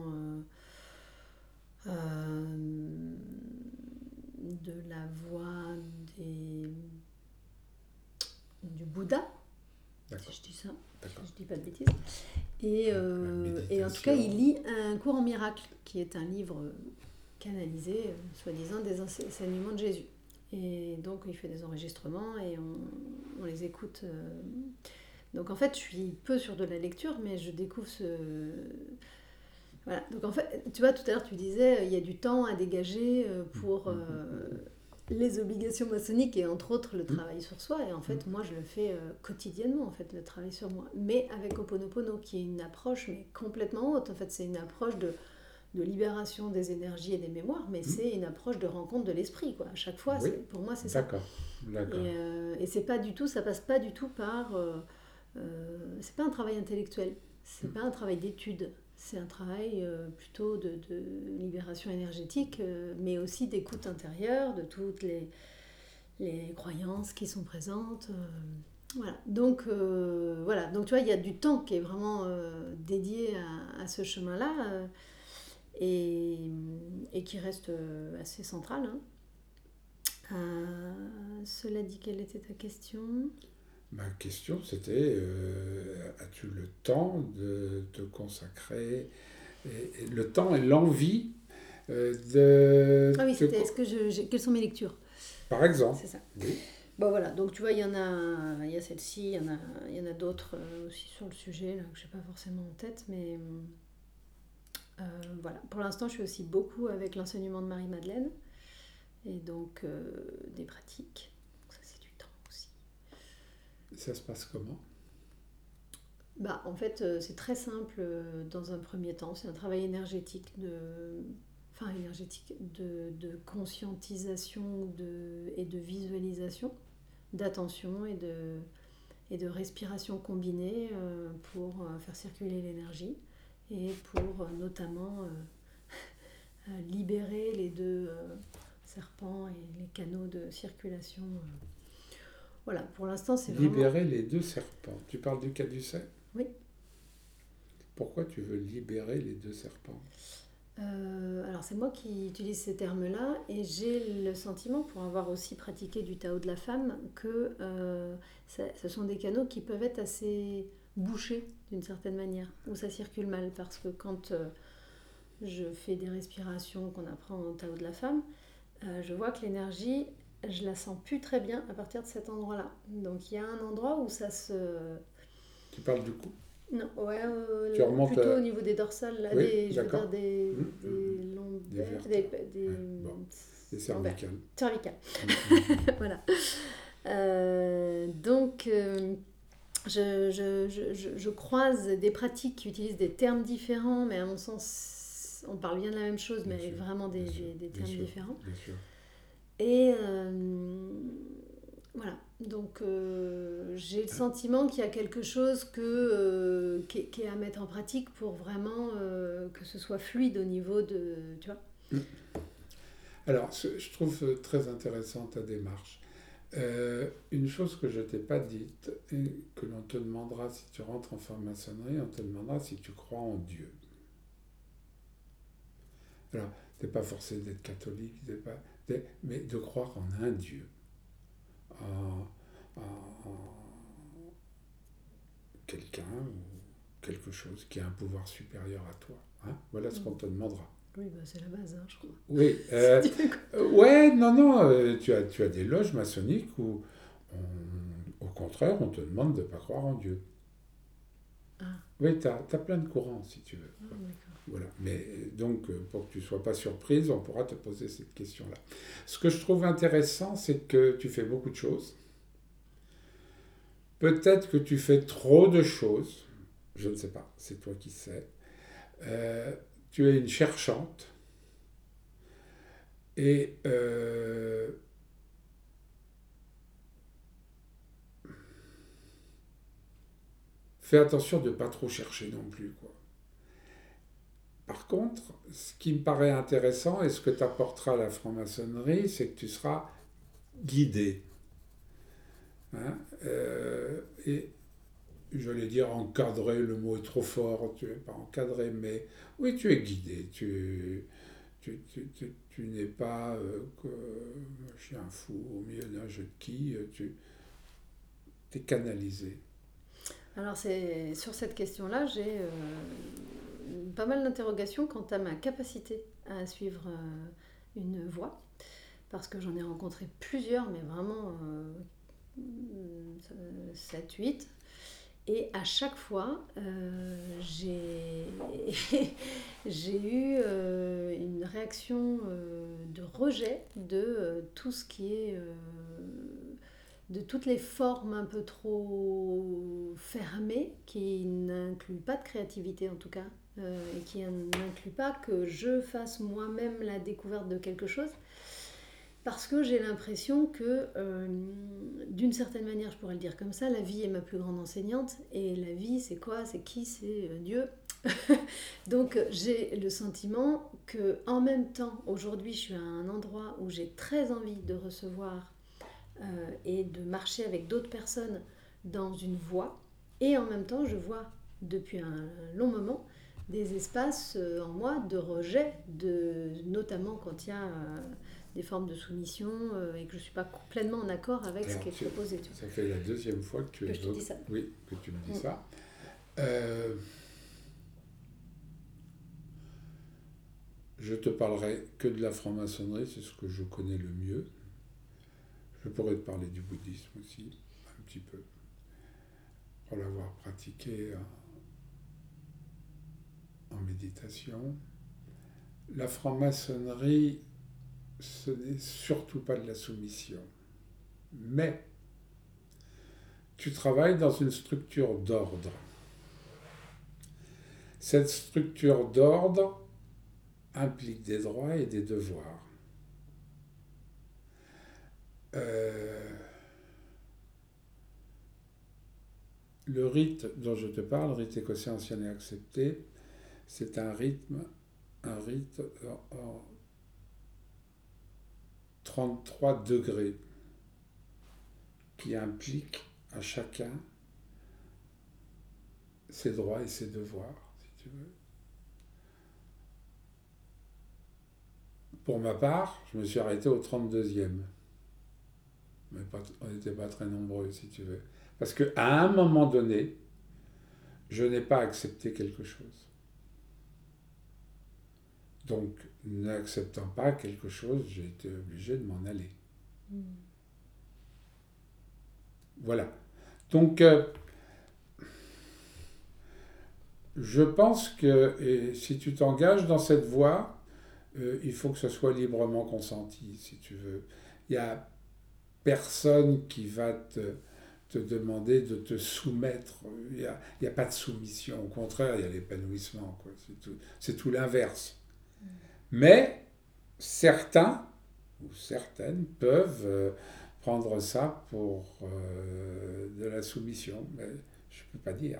de la voie du Bouddha, D'accord. si je dis ça, D'accord. si je dis pas de bêtises. Et en tout cas, il lit Un cours en miracle, qui est un livre canalisé, soi-disant, des enseignements de Jésus. Et donc, il fait des enregistrements et on les écoute. Donc, en fait, je suis peu sur de la lecture, mais je découvre Voilà. Donc, en fait, tu vois, tout à l'heure, tu disais, il y a du temps à dégager pour les obligations maçonniques et entre autres le travail sur soi. Et en fait, moi, je le fais quotidiennement, en fait, le travail sur moi. Mais avec Ho'oponopono, qui est une approche mais complètement haute. En fait, c'est une approche de libération des énergies et des mémoires, mais c'est une approche de rencontre de l'esprit, quoi. À chaque fois, Oui. pour moi, c'est ça. D'accord. Et c'est pas du tout, ça passe pas du tout par... c'est pas un travail intellectuel, c'est pas un travail d'étude, c'est un travail plutôt de libération énergétique, mais aussi d'écoute intérieure de toutes les croyances qui sont présentes. Voilà. Donc, donc tu vois, il y a du temps qui est vraiment dédié à ce chemin-là. Et qui reste assez central. Cela dit, quelle était ta question ? Ma question, c'était as-tu le temps de te consacrer, et le temps et l'envie de... Ah oui, c'était quelles sont mes lectures ? Par exemple. C'est ça. Oui. Bon voilà, donc tu vois, il y a celle-ci, il y en a d'autres aussi sur le sujet là, que je n'ai pas forcément en tête, mais... voilà. Pour l'instant, je suis aussi beaucoup avec l'enseignement de Marie-Madeleine et donc des pratiques. Donc ça, c'est du temps aussi. Ça se passe comment ? En fait, c'est très simple dans un premier temps. C'est un travail énergétique de conscientisation et de visualisation, d'attention et de respiration combinée pour faire circuler l'énergie. Et pour notamment libérer les 2 serpents et les canaux de circulation. Voilà, pour l'instant, c'est vraiment... Libérer les 2 serpents. Tu parles du caducée ? Oui. Pourquoi tu veux libérer les 2 serpents ? Alors, c'est moi qui utilise ces termes-là, et j'ai le sentiment, pour avoir aussi pratiqué du Tao de la femme, que ce sont des canaux qui peuvent être assez... bouché d'une certaine manière, où ça circule mal, parce que quand je fais des respirations qu'on apprend au Tao de la femme, je vois que l'énergie, je la sens plus très bien à partir de cet endroit-là. Donc il y a un endroit où ça se... Tu parles du cou ? Non, ouais, tu remontes plutôt au niveau des dorsales, là, oui, je veux dire des lombaires, des cervicales. Cervicales. Voilà. Donc... Je croise des pratiques qui utilisent des termes différents, mais à mon sens, on parle bien de la même chose, mais avec vraiment des termes différents. Bien sûr. Et voilà, donc j'ai le sentiment qu'il y a quelque chose qui est à mettre en pratique pour vraiment que ce soit fluide au niveau de... Tu vois ? Alors, je trouve très intéressante ta démarche. Une chose que je t'ai pas dite, et que l'on te demandera si tu rentres en franc-maçonnerie, on te demandera si tu crois en Dieu. Alors, tu n'es pas forcé d'être catholique, mais de croire en un Dieu, en quelqu'un ou quelque chose qui a un pouvoir supérieur à toi. Hein, voilà ce qu'on te demandera. Oui, c'est la base, je crois. Oui. Ouais, non, tu as des loges maçonniques où, au contraire, on te demande de ne pas croire en Dieu. Ah. Oui, tu as plein de courants, si tu veux. Ah, d'accord. Voilà. Mais donc, pour que tu ne sois pas surprise, on pourra te poser cette question-là. Ce que je trouve intéressant, c'est que tu fais beaucoup de choses. Peut-être que tu fais trop de choses. Je ne sais pas, c'est toi qui sais. Tu es une cherchante. Et fais attention de ne pas trop chercher non plus, quoi. Par contre, ce qui me paraît intéressant et ce que t'apportera la franc-maçonnerie, c'est que tu seras guidé. Hein, et j'allais dire encadré, le mot est trop fort, tu n'es pas encadré, mais oui, tu es guidé. Tu n'es pas un chien fou au milieu d'un jeu de quilles, tu es canalisé. Alors, sur cette question-là, j'ai pas mal d'interrogations quant à ma capacité à suivre une voie, parce que j'en ai rencontré plusieurs, mais vraiment 7, 8. Et à chaque fois, j'ai eu une réaction de rejet de tout ce qui est de toutes les formes un peu trop fermées, qui n'incluent pas de créativité en tout cas, et qui n'incluent pas que je fasse moi-même la découverte de quelque chose. Parce que j'ai l'impression que, d'une certaine manière, je pourrais le dire comme ça, la vie est ma plus grande enseignante. Et la vie, c'est quoi? C'est qui? C'est Dieu. Donc j'ai le sentiment que, en même temps, aujourd'hui, je suis à un endroit où j'ai très envie de recevoir et de marcher avec d'autres personnes dans une voie. Et en même temps, je vois depuis un long moment des espaces en moi de rejet, notamment quand il y a des formes de soumission et que je ne suis pas pleinement en accord avec ce qui est proposé. Ça fait la deuxième fois que je te dis ça. Oui, que tu me dis ça. Je te parlerai que de la franc-maçonnerie, c'est ce que je connais le mieux. Je pourrais te parler du bouddhisme aussi, un petit peu, pour l'avoir pratiqué en méditation. La franc-maçonnerie, ce n'est surtout pas de la soumission. Mais tu travailles dans une structure d'ordre. Cette structure d'ordre implique des droits et des devoirs. Le rite dont je te parle, le rite écossais ancien et accepté, c'est un rite en 33 degrés qui implique à chacun ses droits et ses devoirs, si tu veux. Pour ma part, je me suis arrêté au 32e. Mais on n'était pas très nombreux, si tu veux. Parce qu'à un moment donné, je n'ai pas accepté quelque chose. Donc, n'acceptant pas quelque chose, j'ai été obligé de m'en aller. Voilà. Donc, je pense que si tu t'engages dans cette voie, il faut que ce soit librement consenti, si tu veux. Il n'y a personne qui va te demander de te soumettre. Il n'y a pas de soumission. Au contraire, il y a l'épanouissement, quoi. C'est tout l'inverse. Mais certains ou certaines peuvent prendre ça pour de la soumission. Mais je ne peux pas dire.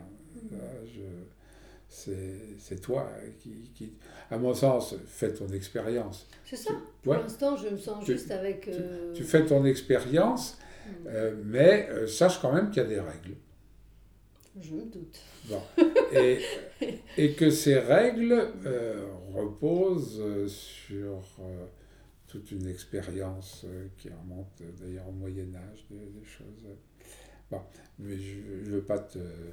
C'est toi qui, à mon sens, fais ton expérience. C'est ça. Pour l'instant, je me sens juste avec... Tu fais ton expérience, mais sache quand même qu'il y a des règles. Je me doute. Bon. Et que ces règles reposent sur toute une expérience qui remonte d'ailleurs au Moyen-Âge, des choses. Bon, mais je ne veux pas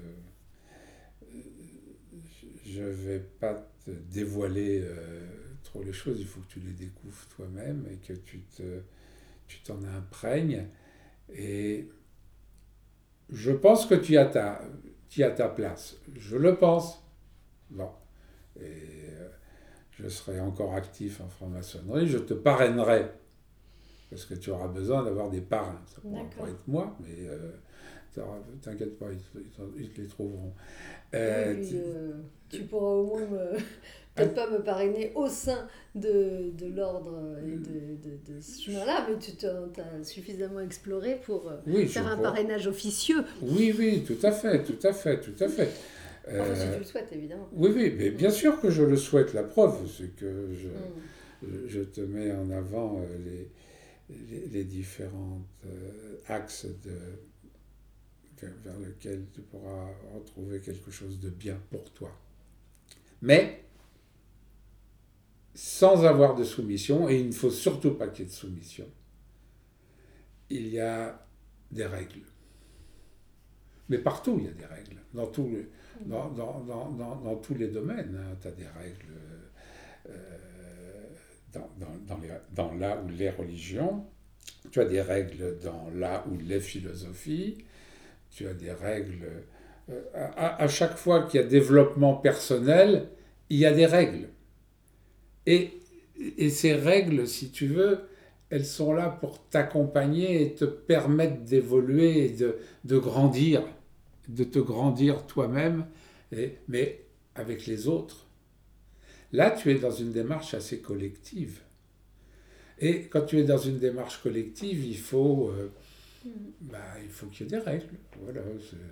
je vais pas te dévoiler trop les choses, il faut que tu les découvres toi-même et que tu t'en imprègnes. Et je pense que tu as ta place. Je le pense. Bon. Et je serai encore actif en franc-maçonnerie. Je te parrainerai. Parce que tu auras besoin d'avoir des parrains. Ça pourra pas être moi, mais t'inquiète pas, ils te les trouveront. Tu pourras au moins peut-être pas me parrainer au sein de l'ordre et de ce chemin-là, mais tu as suffisamment exploré pour faire un parrainage officieux. Oui, tout à fait. Enfin, si tu le souhaites, évidemment. Oui, mais bien sûr que je le souhaite. La preuve, c'est que je te mets en avant les différents axes vers lesquels tu pourras retrouver quelque chose de bien pour toi. Mais sans avoir de soumission, et il ne faut surtout pas qu'il y ait de soumission, il y a des règles. Mais partout, il y a des règles. Dans tous les domaines, hein, tu as des règles dans là où les religions, tu as des règles dans là où les philosophies, tu as des règles. À chaque fois qu'il y a développement personnel, il y a des règles. Et ces règles, si tu veux, elles sont là pour t'accompagner et te permettre d'évoluer et de grandir, de te grandir toi-même, mais avec les autres. Là, tu es dans une démarche assez collective. Et quand tu es dans une démarche collective, il faut qu'il y ait des règles. Voilà,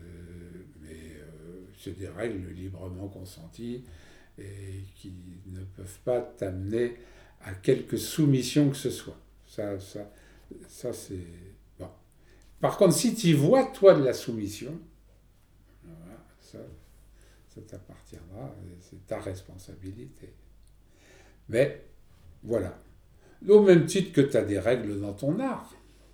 c'est des règles librement consenties et qui ne peuvent pas t'amener à quelque soumission que ce soit. Ça c'est... Bon. Par contre, si tu vois, toi, de la soumission, voilà, ça t'appartiendra, c'est ta responsabilité. Mais, voilà. Au même titre que tu as des règles dans ton art.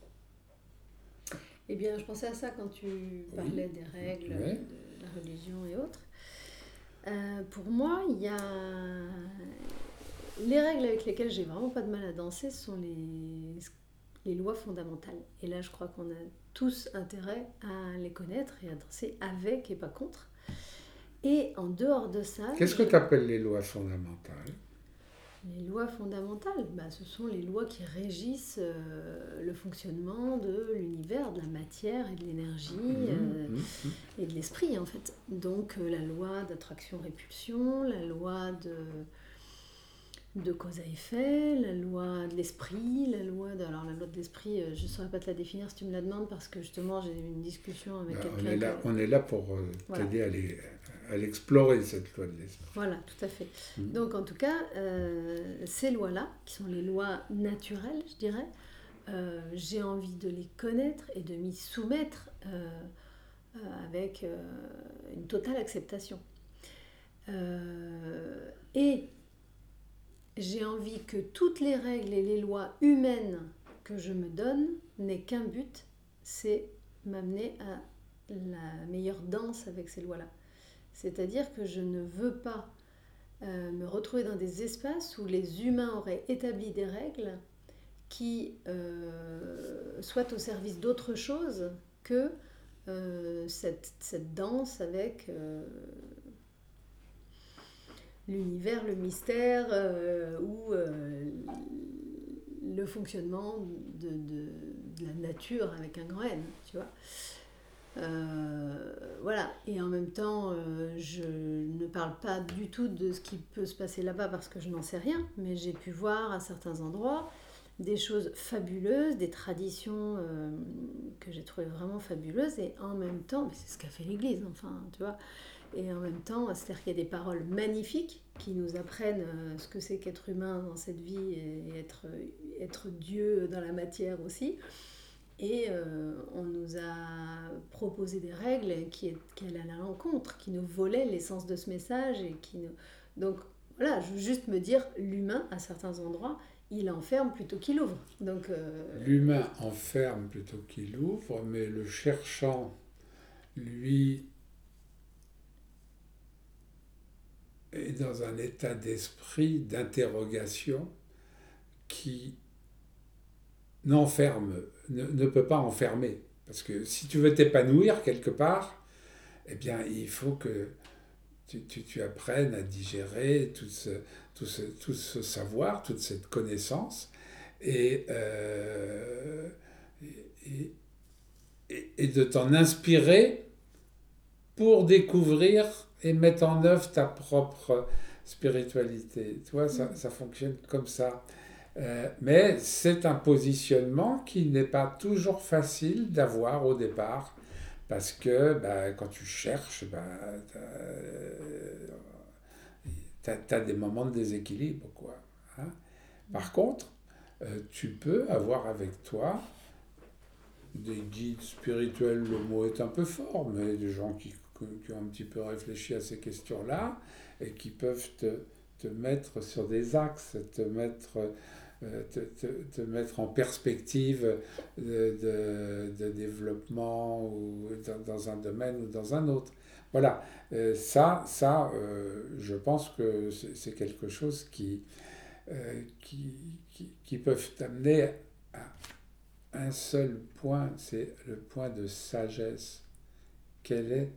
Eh bien, je pensais à ça quand tu parlais des règles de la religion et autres. Pour moi, il y a... Les règles avec lesquelles j'ai vraiment pas de mal à danser sont les lois fondamentales. Et là, je crois qu'on a tous intérêt à les connaître et à danser avec et pas contre. Et en dehors de ça... Qu'est-ce que tu appelles les lois fondamentales ? Les lois fondamentales, ce sont les lois qui régissent le fonctionnement de l'univers, de la matière et de l'énergie et de l'esprit, en fait. Donc la loi d'attraction-répulsion, la loi de cause à effet, la loi de l'esprit, Alors la loi de l'esprit, je ne saurais pas te la définir si tu me la demandes, parce que justement j'ai eu une discussion avec quelqu'un... On est là pour t'aider à l'explorer, cette loi de l'esprit. Voilà, tout à fait. Donc en tout cas, ces lois-là, qui sont les lois naturelles, je dirais, j'ai envie de les connaître et de m'y soumettre avec une totale acceptation. Et j'ai envie que toutes les règles et les lois humaines que je me donne n'aient qu'un but, c'est m'amener à la meilleure danse avec ces lois-là. C'est-à-dire que je ne veux pas me retrouver dans des espaces où les humains auraient établi des règles qui soient au service d'autre chose que cette danse avec l'univers, le mystère ou le fonctionnement de la nature avec un grand N, tu vois. Voilà, et en même temps je ne parle pas du tout de ce qui peut se passer là-bas parce que je n'en sais rien, mais j'ai pu voir à certains endroits des choses fabuleuses, des traditions que j'ai trouvées vraiment fabuleuses, et en même temps, mais c'est ce qu'a fait l'Église, enfin, tu vois, et en même temps, c'est-à-dire qu'il y a des paroles magnifiques qui nous apprennent ce que c'est qu'être humain dans cette vie et être Dieu dans la matière aussi. Et on nous a proposé des règles qui allaient à l'encontre, qui nous volaient l'essence de ce message. Donc voilà, je veux juste me dire, l'humain, à certains endroits, il enferme plutôt qu'il ouvre. Donc, l'humain enferme plutôt qu'il ouvre, mais le cherchant, lui, est dans un état d'esprit, d'interrogation, qui ne peut pas enfermer. Parce que si tu veux t'épanouir quelque part, eh bien, il faut que tu apprennes à digérer tout ce savoir, toute cette connaissance, et de t'en inspirer pour découvrir et mettre en œuvre spiritualité. Tu vois, ça fonctionne comme ça. Mais c'est un positionnement qui n'est pas toujours facile d'avoir au départ, parce que bah, quand tu cherches, bah, t'as des moments de déséquilibre, quoi. Hein. Par contre, tu peux avoir avec toi des guides spirituels, le mot est un peu fort, mais des gens qui ont un petit peu réfléchi à ces questions-là et qui peuvent te mettre sur des axes, te mettre en perspective de développement ou dans un domaine ou dans un autre. Voilà, je pense que c'est quelque chose qui peuvent t'amener à un seul point, c'est le point de sagesse. Quel est,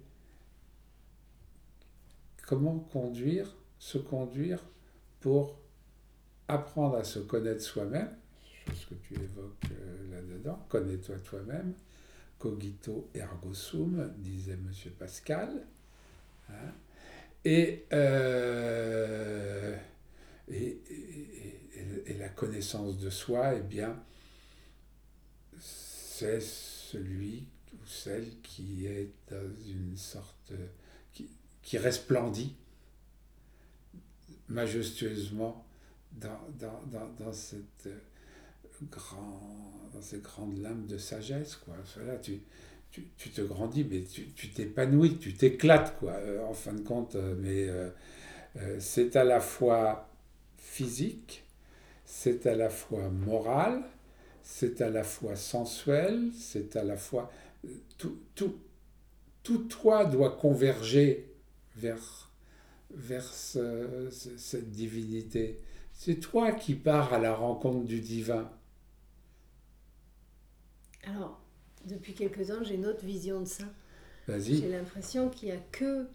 comment se conduire pour apprendre à se connaître soi-même, chose que tu évoques là-dedans, connais-toi toi-même, cogito ergo sum, disait M. Pascal, hein, et, et la connaissance de soi, eh bien, c'est celui ou celle qui est dans une sorte, qui resplendit majestueusement dans ces grandes lames de sagesse, quoi. Là, tu te grandis, mais tu t'épanouis, tu t'éclates, quoi, en fin de compte. C'est à la fois physique, c'est à la fois moral, c'est à la fois sensuel, c'est à la fois... Tout, tout, tout toi doit converger vers cette divinité. C'est toi qui pars à la rencontre du divin. Alors, depuis quelques temps, j'ai une autre vision de ça. Vas-y. J'ai l'impression qu'il n'y a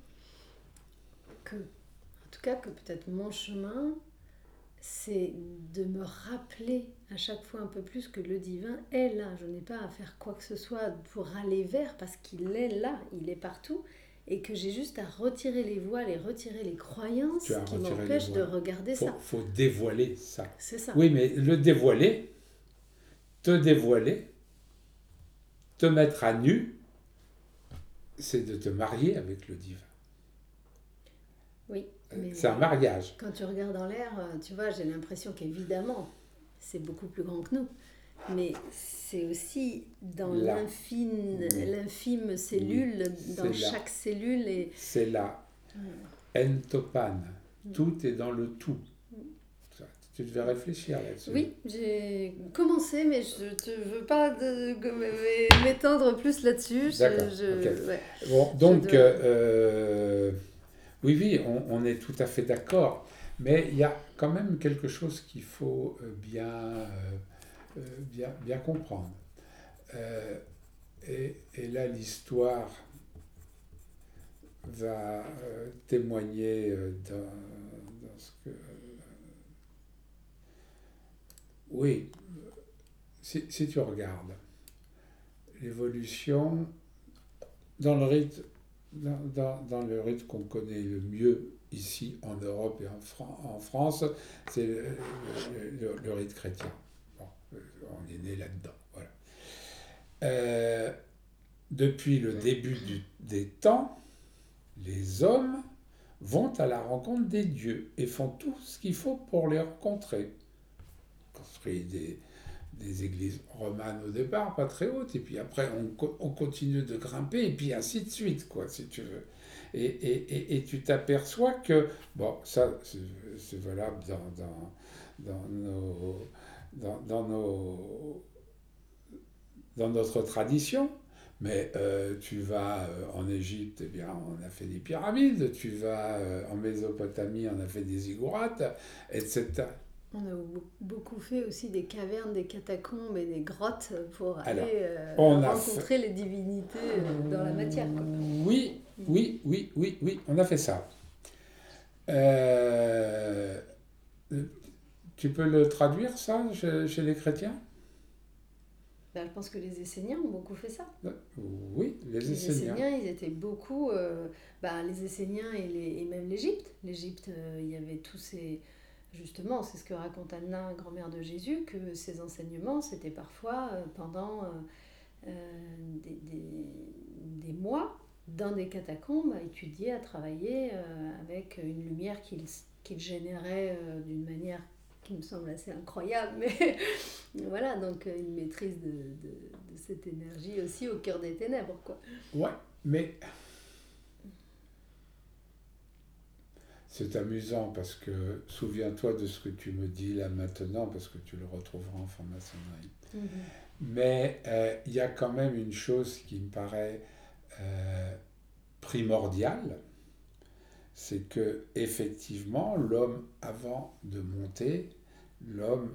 en tout cas, que peut-être mon chemin, c'est de me rappeler à chaque fois un peu plus que le divin est là. Je n'ai pas à faire quoi que ce soit pour aller vers, parce qu'il est là, il est partout, et que j'ai juste à retirer les voiles et retirer les croyances qui m'empêchent de regarder ça. Faut dévoiler ça. C'est ça. Oui, mais le dévoiler, te mettre à nu, c'est de te marier avec le divin. Oui. C'est un mariage. Quand tu regardes en l'air, tu vois, j'ai l'impression qu'évidemment, c'est beaucoup plus grand que nous. Mais c'est aussi dans l'infime cellule, dans chaque cellule. Et... C'est là. Entopan. Tout est dans le tout. Tu devais réfléchir là-dessus. Oui, j'ai commencé, mais je ne veux pas m'étendre plus là-dessus. D'accord. Ouais. Bon, donc, oui, on est tout à fait d'accord. Mais il y a quand même quelque chose qu'il faut bien comprendre. Et là, l'histoire va témoigner dans ce que... oui, si tu regardes l'évolution dans le rythme, dans le rythme qu'on connaît le mieux ici en Europe et en France, c'est le rite chrétien. Bon, on est né là-dedans. Voilà. Depuis le début des temps, les hommes vont à la rencontre des dieux et font tout ce qu'il faut pour les rencontrer. Construit des églises romanes au départ, pas très hautes, et puis après on continue de grimper, et puis ainsi de suite, quoi, si tu veux. Et tu t'aperçois que, bon, ça c'est valable dans notre tradition, mais tu vas en Égypte, eh bien, on a fait des pyramides, tu vas en Mésopotamie, on a fait des ziggourats, etc. On a beaucoup fait aussi des cavernes, des catacombes et des grottes pour aller rencontrer les divinités dans la matière, quoi. Oui, on a fait ça. Tu peux le traduire, ça, chez les chrétiens ? Ben, je pense que les Esséniens ont beaucoup fait ça. Oui, les Esséniens. Ils étaient beaucoup... les Esséniens et même l'Égypte. L'Égypte, il y avait tous ces... Justement, c'est ce que raconte Anna, grand-mère de Jésus, que ces enseignements, c'était parfois pendant des mois dans des catacombes à étudier, à travailler avec une lumière qu'il générait d'une manière qui me semble assez incroyable, mais voilà, donc une maîtrise de cette énergie aussi au cœur des ténèbres, quoi. Ouais, mais c'est amusant parce que souviens-toi de ce que tu me dis là maintenant, parce que tu le retrouveras en franc-maçonnerie. Mais il y a quand même une chose qui me paraît primordiale, c'est que effectivement l'homme avant de monter, l'homme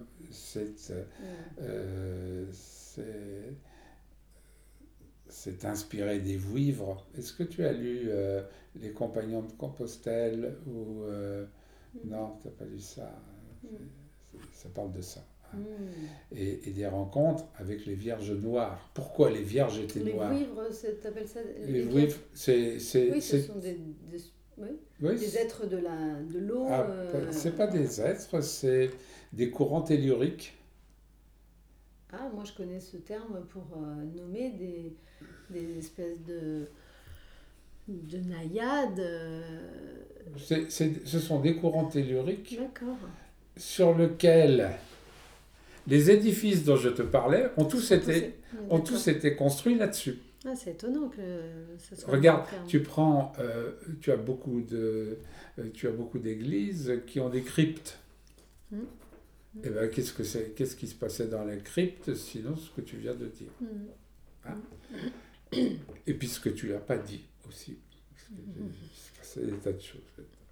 s'est inspiré des vouivres. Est-ce que tu as lu Les Compagnons de Compostelle ou non, tu n'as pas lu ça. Ça parle de ça. Et des rencontres avec les vierges noires. Pourquoi les vierges étaient noires? Les vouivres, t'appelles ça les vouivres, oui, ce sont des êtres de l'eau. C'est pas des êtres, c'est des courants telluriques. Ah, moi je connais ce terme pour nommer des espèces de naïades. Ce sont des courants telluriques. D'accord. Sur lesquels les édifices dont je te parlais ont tous été construits là-dessus. Ah, c'est étonnant que ce soit. Regarde, tu as beaucoup d'églises qui ont des cryptes. Et ben, qu'est-ce qui se passait dans les cryptes, sinon ce que tu viens de dire. Hein? Et puis ce que tu n'as pas dit aussi. C'est des tas de choses.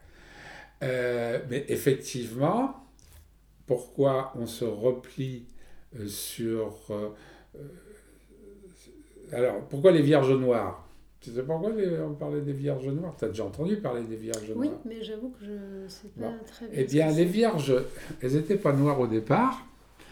Mais effectivement, pourquoi on se replie sur... alors, pourquoi les vierges noires? Tu sais pourquoi on parlait des vierges noires? Tu as déjà entendu parler des vierges noires? Oui, mais j'avoue que je ne sais pas très bien. Eh bien, les vierges, elles n'étaient pas noires au départ.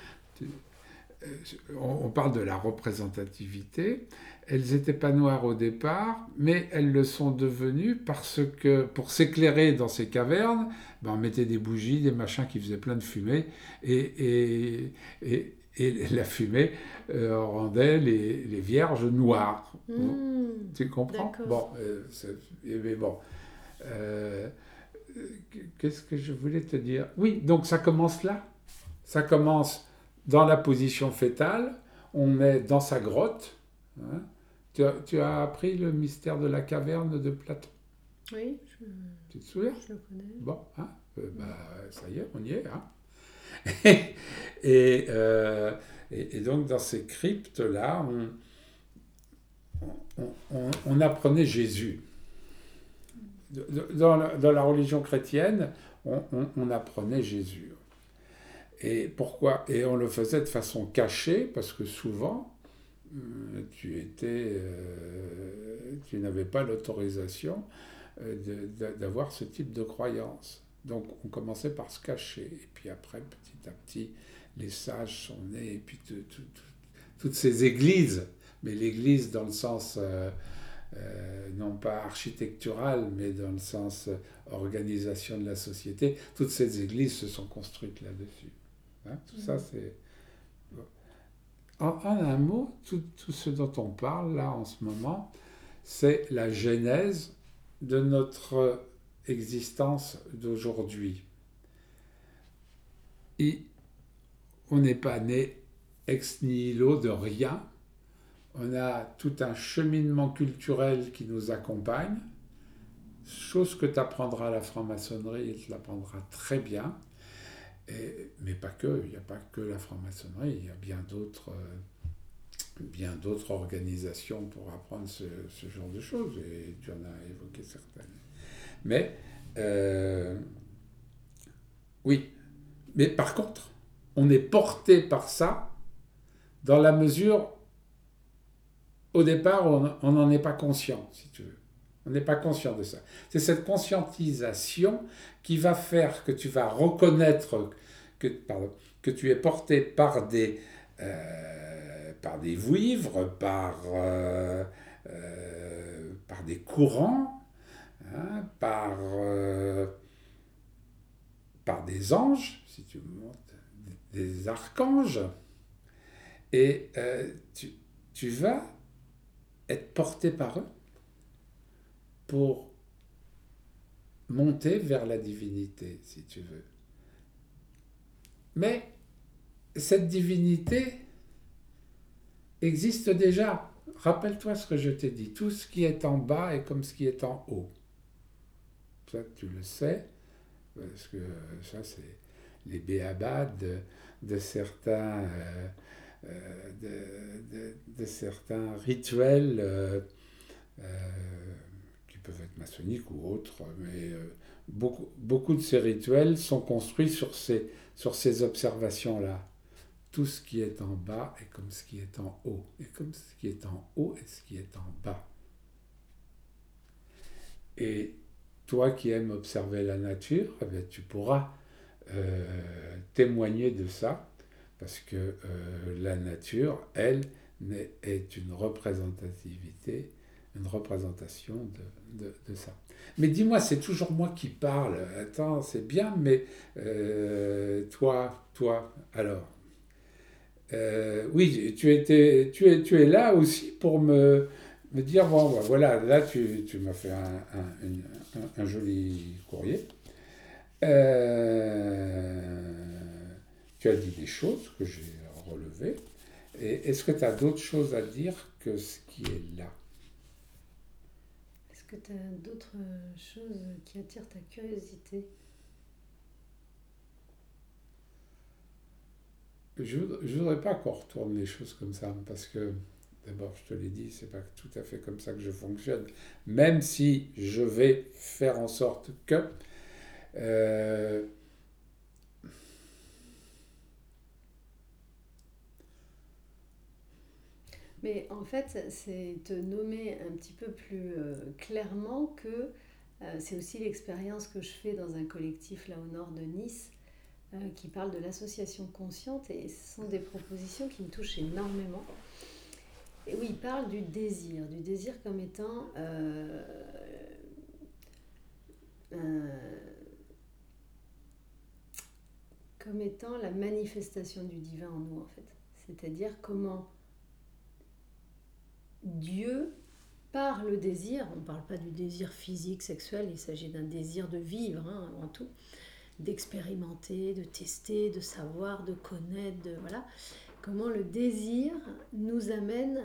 On parle de la représentativité. Elles n'étaient pas noires au départ, mais elles le sont devenues parce que, pour s'éclairer dans ces cavernes, on mettait des bougies, des machins qui faisaient plein de fumée, et la fumée rendait les vierges noires. Tu comprends? Bon, mais bon. Qu'est-ce que je voulais te dire? Oui, donc ça commence là. Ça commence dans la position fétale. On est dans sa grotte. Hein. Tu as appris le mystère de la caverne de Platon? Oui. Tu te souviens? Je le connais. Bon, hein, ça y est, on y est. Hein. Et donc, dans ces cryptes-là, on apprenait Jésus. Dans la religion chrétienne, on apprenait Jésus. Et pourquoi? Et on le faisait de façon cachée, parce que souvent, tu n'avais pas l'autorisation d'avoir ce type de croyance. Donc on commençait par se cacher, et puis après, petit à petit, les sages sont nés, et puis toutes ces églises, mais l'église dans le sens, non pas architectural, mais dans le sens organisation de la société, toutes ces églises se sont construites là-dessus. Hein, tout ça, c'est... En un mot, tout ce dont on parle là en ce moment, c'est la genèse de notre existence d'aujourd'hui. Et on n'est pas né ex nihilo de rien. On a tout un cheminement culturel qui nous accompagne, chose que tu apprendras à la franc-maçonnerie, et tu l'apprendras très bien. Mais pas que, il n'y a pas que la franc-maçonnerie, il y a bien d'autres organisations pour apprendre ce genre de choses, et tu en as évoqué certaines. Mais, oui, mais par contre, on est porté par ça dans la mesure, au départ, on n'en est pas conscient, si tu veux. On n'est pas conscient de ça. C'est cette conscientisation qui va faire que tu vas reconnaître que tu es porté par par des vouivres, par des courants, hein, par des anges, si tu montes, des archanges. Et tu vas être porté par eux pour monter vers la divinité, si tu veux. Mais cette divinité existe déjà. Rappelle-toi ce que je t'ai dit. Tout ce qui est en bas est comme ce qui est en haut. Ça, tu le sais, parce que ça, c'est les béabas de certains, de certains rituels qui peuvent être maçonniques ou autres, mais beaucoup de ces rituels sont construits sur ces observations-là. Tout ce qui est en bas est comme ce qui est en haut, et comme ce qui est en haut est ce qui est en bas. Et toi qui aimes observer la nature, eh bien, tu pourras témoigner de ça, parce que la nature, elle, est une représentativité, une représentation de ça. Mais dis-moi, c'est toujours moi qui parle. Attends, c'est bien, mais toi, alors, oui, tu es là aussi pour me dire, bon, voilà, là, tu m'as fait un joli courrier. Tu as dit des choses que j'ai relevées. Et est-ce que tu as d'autres choses à dire que ce qui est là? Est-ce que tu as d'autres choses qui attirent ta curiosité? Je ne voudrais pas qu'on retourne les choses comme ça, parce que, d'abord, je te l'ai dit, c'est pas tout à fait comme ça que je fonctionne, même si je vais faire en sorte que... Mais en fait, c'est te nommer un petit peu plus clairement que c'est aussi l'expérience que je fais dans un collectif là au nord de Nice qui parle de l'association consciente, et ce sont des propositions qui me touchent énormément. Et oui, il parle du désir comme étant la manifestation du divin en nous, en fait. C'est-à-dire comment Dieu, par le désir, on ne parle pas du désir physique, sexuel, il s'agit d'un désir de vivre, hein, avant tout, d'expérimenter, de tester, de savoir, de connaître, voilà. Comment le désir nous amène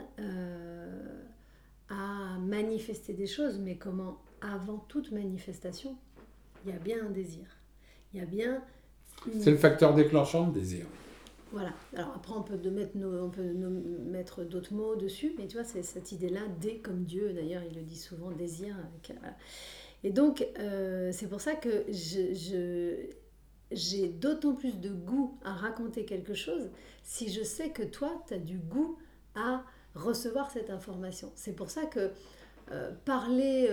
à manifester des choses, mais comment, avant toute manifestation, il y a bien un désir. Il y a bien C'est le facteur déclenchant, le désir. Voilà. Alors après, on peut mettre d'autres mots dessus, mais tu vois, c'est cette idée-là, D comme Dieu, d'ailleurs, il le dit souvent, désir. Voilà. Et donc, c'est pour ça que j'ai d'autant plus de goût à raconter quelque chose si je sais que toi, tu as du goût à recevoir cette information. C'est pour ça que parler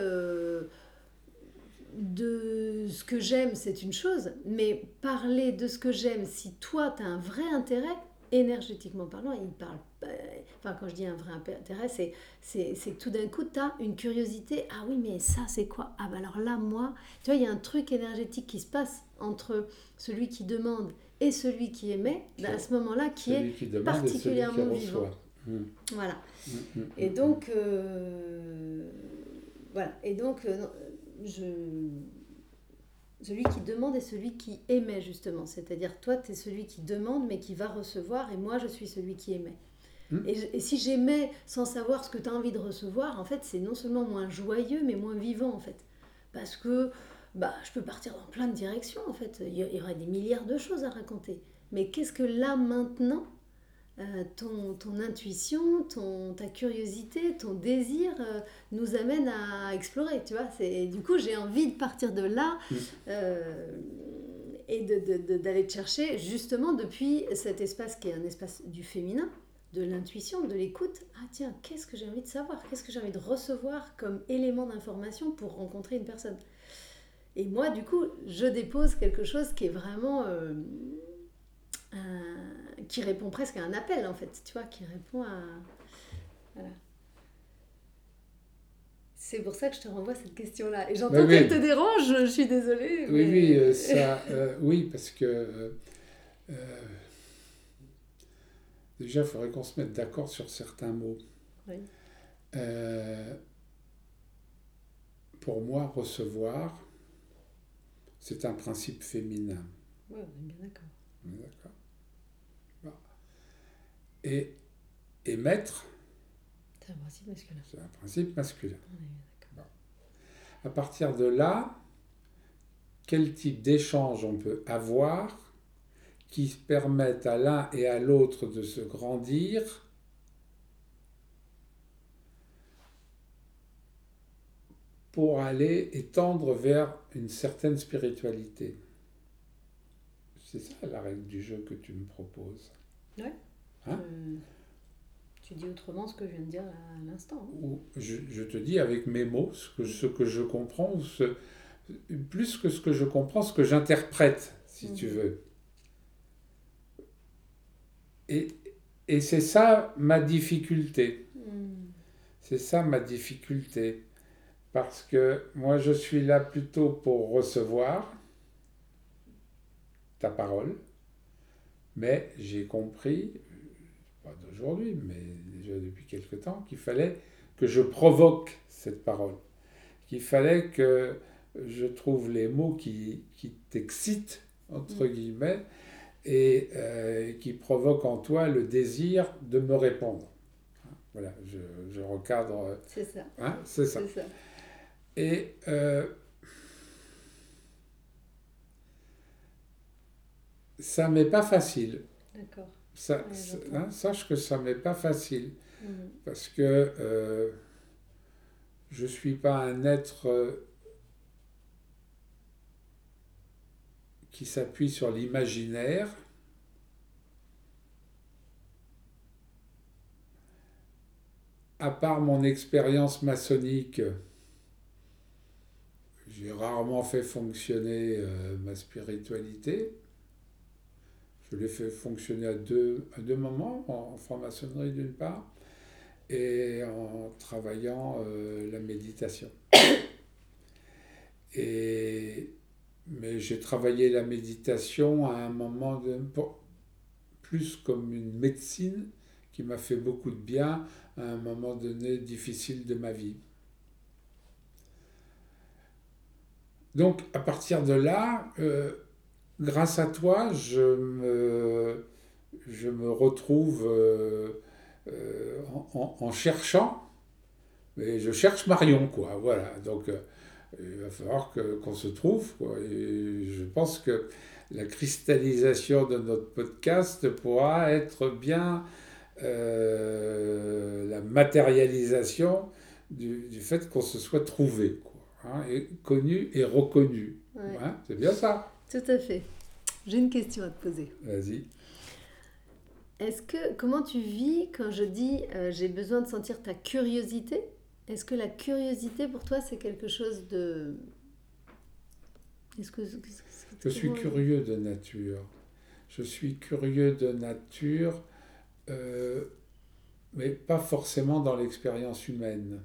de ce que j'aime, c'est une chose, mais parler de ce que j'aime, si toi, tu as un vrai intérêt, énergétiquement parlant, il parle... Enfin, quand je dis un vrai intérêt, c'est que tout d'un coup, tu as une curiosité. Ah oui, mais ça, c'est quoi? Ah bah alors là, moi... Tu vois, il y a un truc énergétique qui se passe entre celui qui demande et celui qui émet, à ce moment-là, qui est particulièrement vivant. Voilà. Et donc... voilà. Et donc... celui qui demande et celui qui émet, justement. C'est-à-dire, toi, tu es celui qui demande, mais qui va recevoir, et moi, je suis celui qui émet. Et si j'émets sans savoir ce que tu as envie de recevoir, en fait, c'est non seulement moins joyeux, mais moins vivant, en fait. Parce que je peux partir dans plein de directions, en fait. Il y aurait des milliards de choses à raconter. Mais qu'est-ce que là, maintenant, ton intuition, ta curiosité, ton désir nous amène à explorer, tu vois. Du coup, j'ai envie de partir de là et d'aller te chercher justement depuis cet espace qui est un espace du féminin, de l'intuition, de l'écoute. Ah tiens, qu'est-ce que j'ai envie de savoir? Qu'est-ce que j'ai envie de recevoir comme élément d'information pour rencontrer une personne? Et moi, du coup, je dépose quelque chose qui est vraiment... qui répond presque à un appel, en fait, tu vois, qui répond à... Voilà. C'est pour ça que je te renvoie cette question-là. Et j'entends qu'elle te dérange, je suis désolée. Oui, oui, parce que déjà, il faudrait qu'on se mette d'accord sur certains mots. Oui. Pour moi, recevoir, c'est un principe féminin. Oui, on est bien d'accord. On est d'accord. Bon. Et émettre, c'est un principe masculin. C'est un principe masculin. On est bien d'accord. Bon. À partir de là, quel type d'échange on peut avoir qui permettent à l'un et à l'autre de se grandir pour aller étendre vers une certaine spiritualité. C'est ça la règle du jeu que tu me proposes. Oui. Hein? Tu dis autrement ce que je viens de dire à l'instant. Ou je te dis avec mes mots ce que je comprends, plus que ce que je comprends, ce que j'interprète, si tu veux. Et c'est ça ma difficulté. C'est ça ma difficulté. Parce que moi, je suis là plutôt pour recevoir ta parole, mais j'ai compris, pas d'aujourd'hui, mais déjà depuis quelque temps, qu'il fallait que je provoque cette parole, qu'il fallait que je trouve les mots qui t'excitent, entre guillemets, et qui provoquent en toi le désir de me répondre. Voilà, je recadre. C'est ça. Hein, c'est ça. C'est ça. Et ça m'est pas facile. D'accord. Sache que ça m'est pas facile. Parce que je suis pas un être qui s'appuie sur l'imaginaire. À part mon expérience maçonnique, j'ai rarement fait fonctionner ma spiritualité. Je l'ai fait fonctionner à deux moments, en franc-maçonnerie d'une part, et en travaillant la méditation. Mais j'ai travaillé la méditation à un moment plus comme une médecine qui m'a fait beaucoup de bien à un moment donné difficile de ma vie. Donc à partir de là, grâce à toi, je me retrouve en cherchant, mais je cherche Marion, quoi. Voilà, donc il va falloir qu'on se trouve, quoi. Et je pense que la cristallisation de notre podcast pourra être bien la matérialisation du fait qu'on se soit trouvé, quoi, hein, et connu et reconnu. Ouais. Hein, c'est bien ça. Tout à fait. J'ai une question à te poser. Vas-y. Comment tu vis quand je dis j'ai besoin de sentir ta curiosité? Est-ce que la curiosité pour toi c'est quelque chose de... Je suis curieux de nature. Je suis curieux de nature, mais pas forcément dans l'expérience humaine.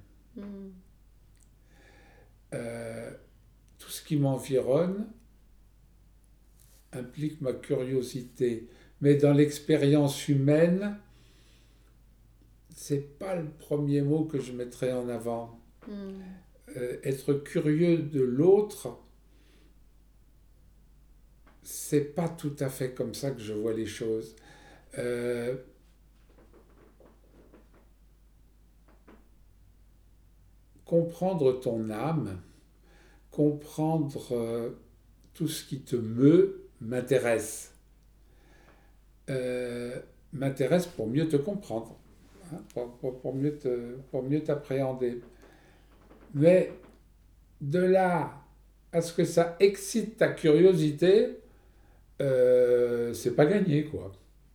Tout ce qui m'environne implique ma curiosité. Mais dans l'expérience humaine, c'est pas le premier mot que je mettrais en avant. Être curieux de l'autre, c'est pas tout à fait comme ça que je vois les choses. Comprendre ton âme, comprendre tout ce qui te meut, m'intéresse. M'intéresse pour mieux te comprendre, hein, pour mieux t'appréhender. Mais de là à ce que ça excite ta curiosité, c'est pas gagné, quoi.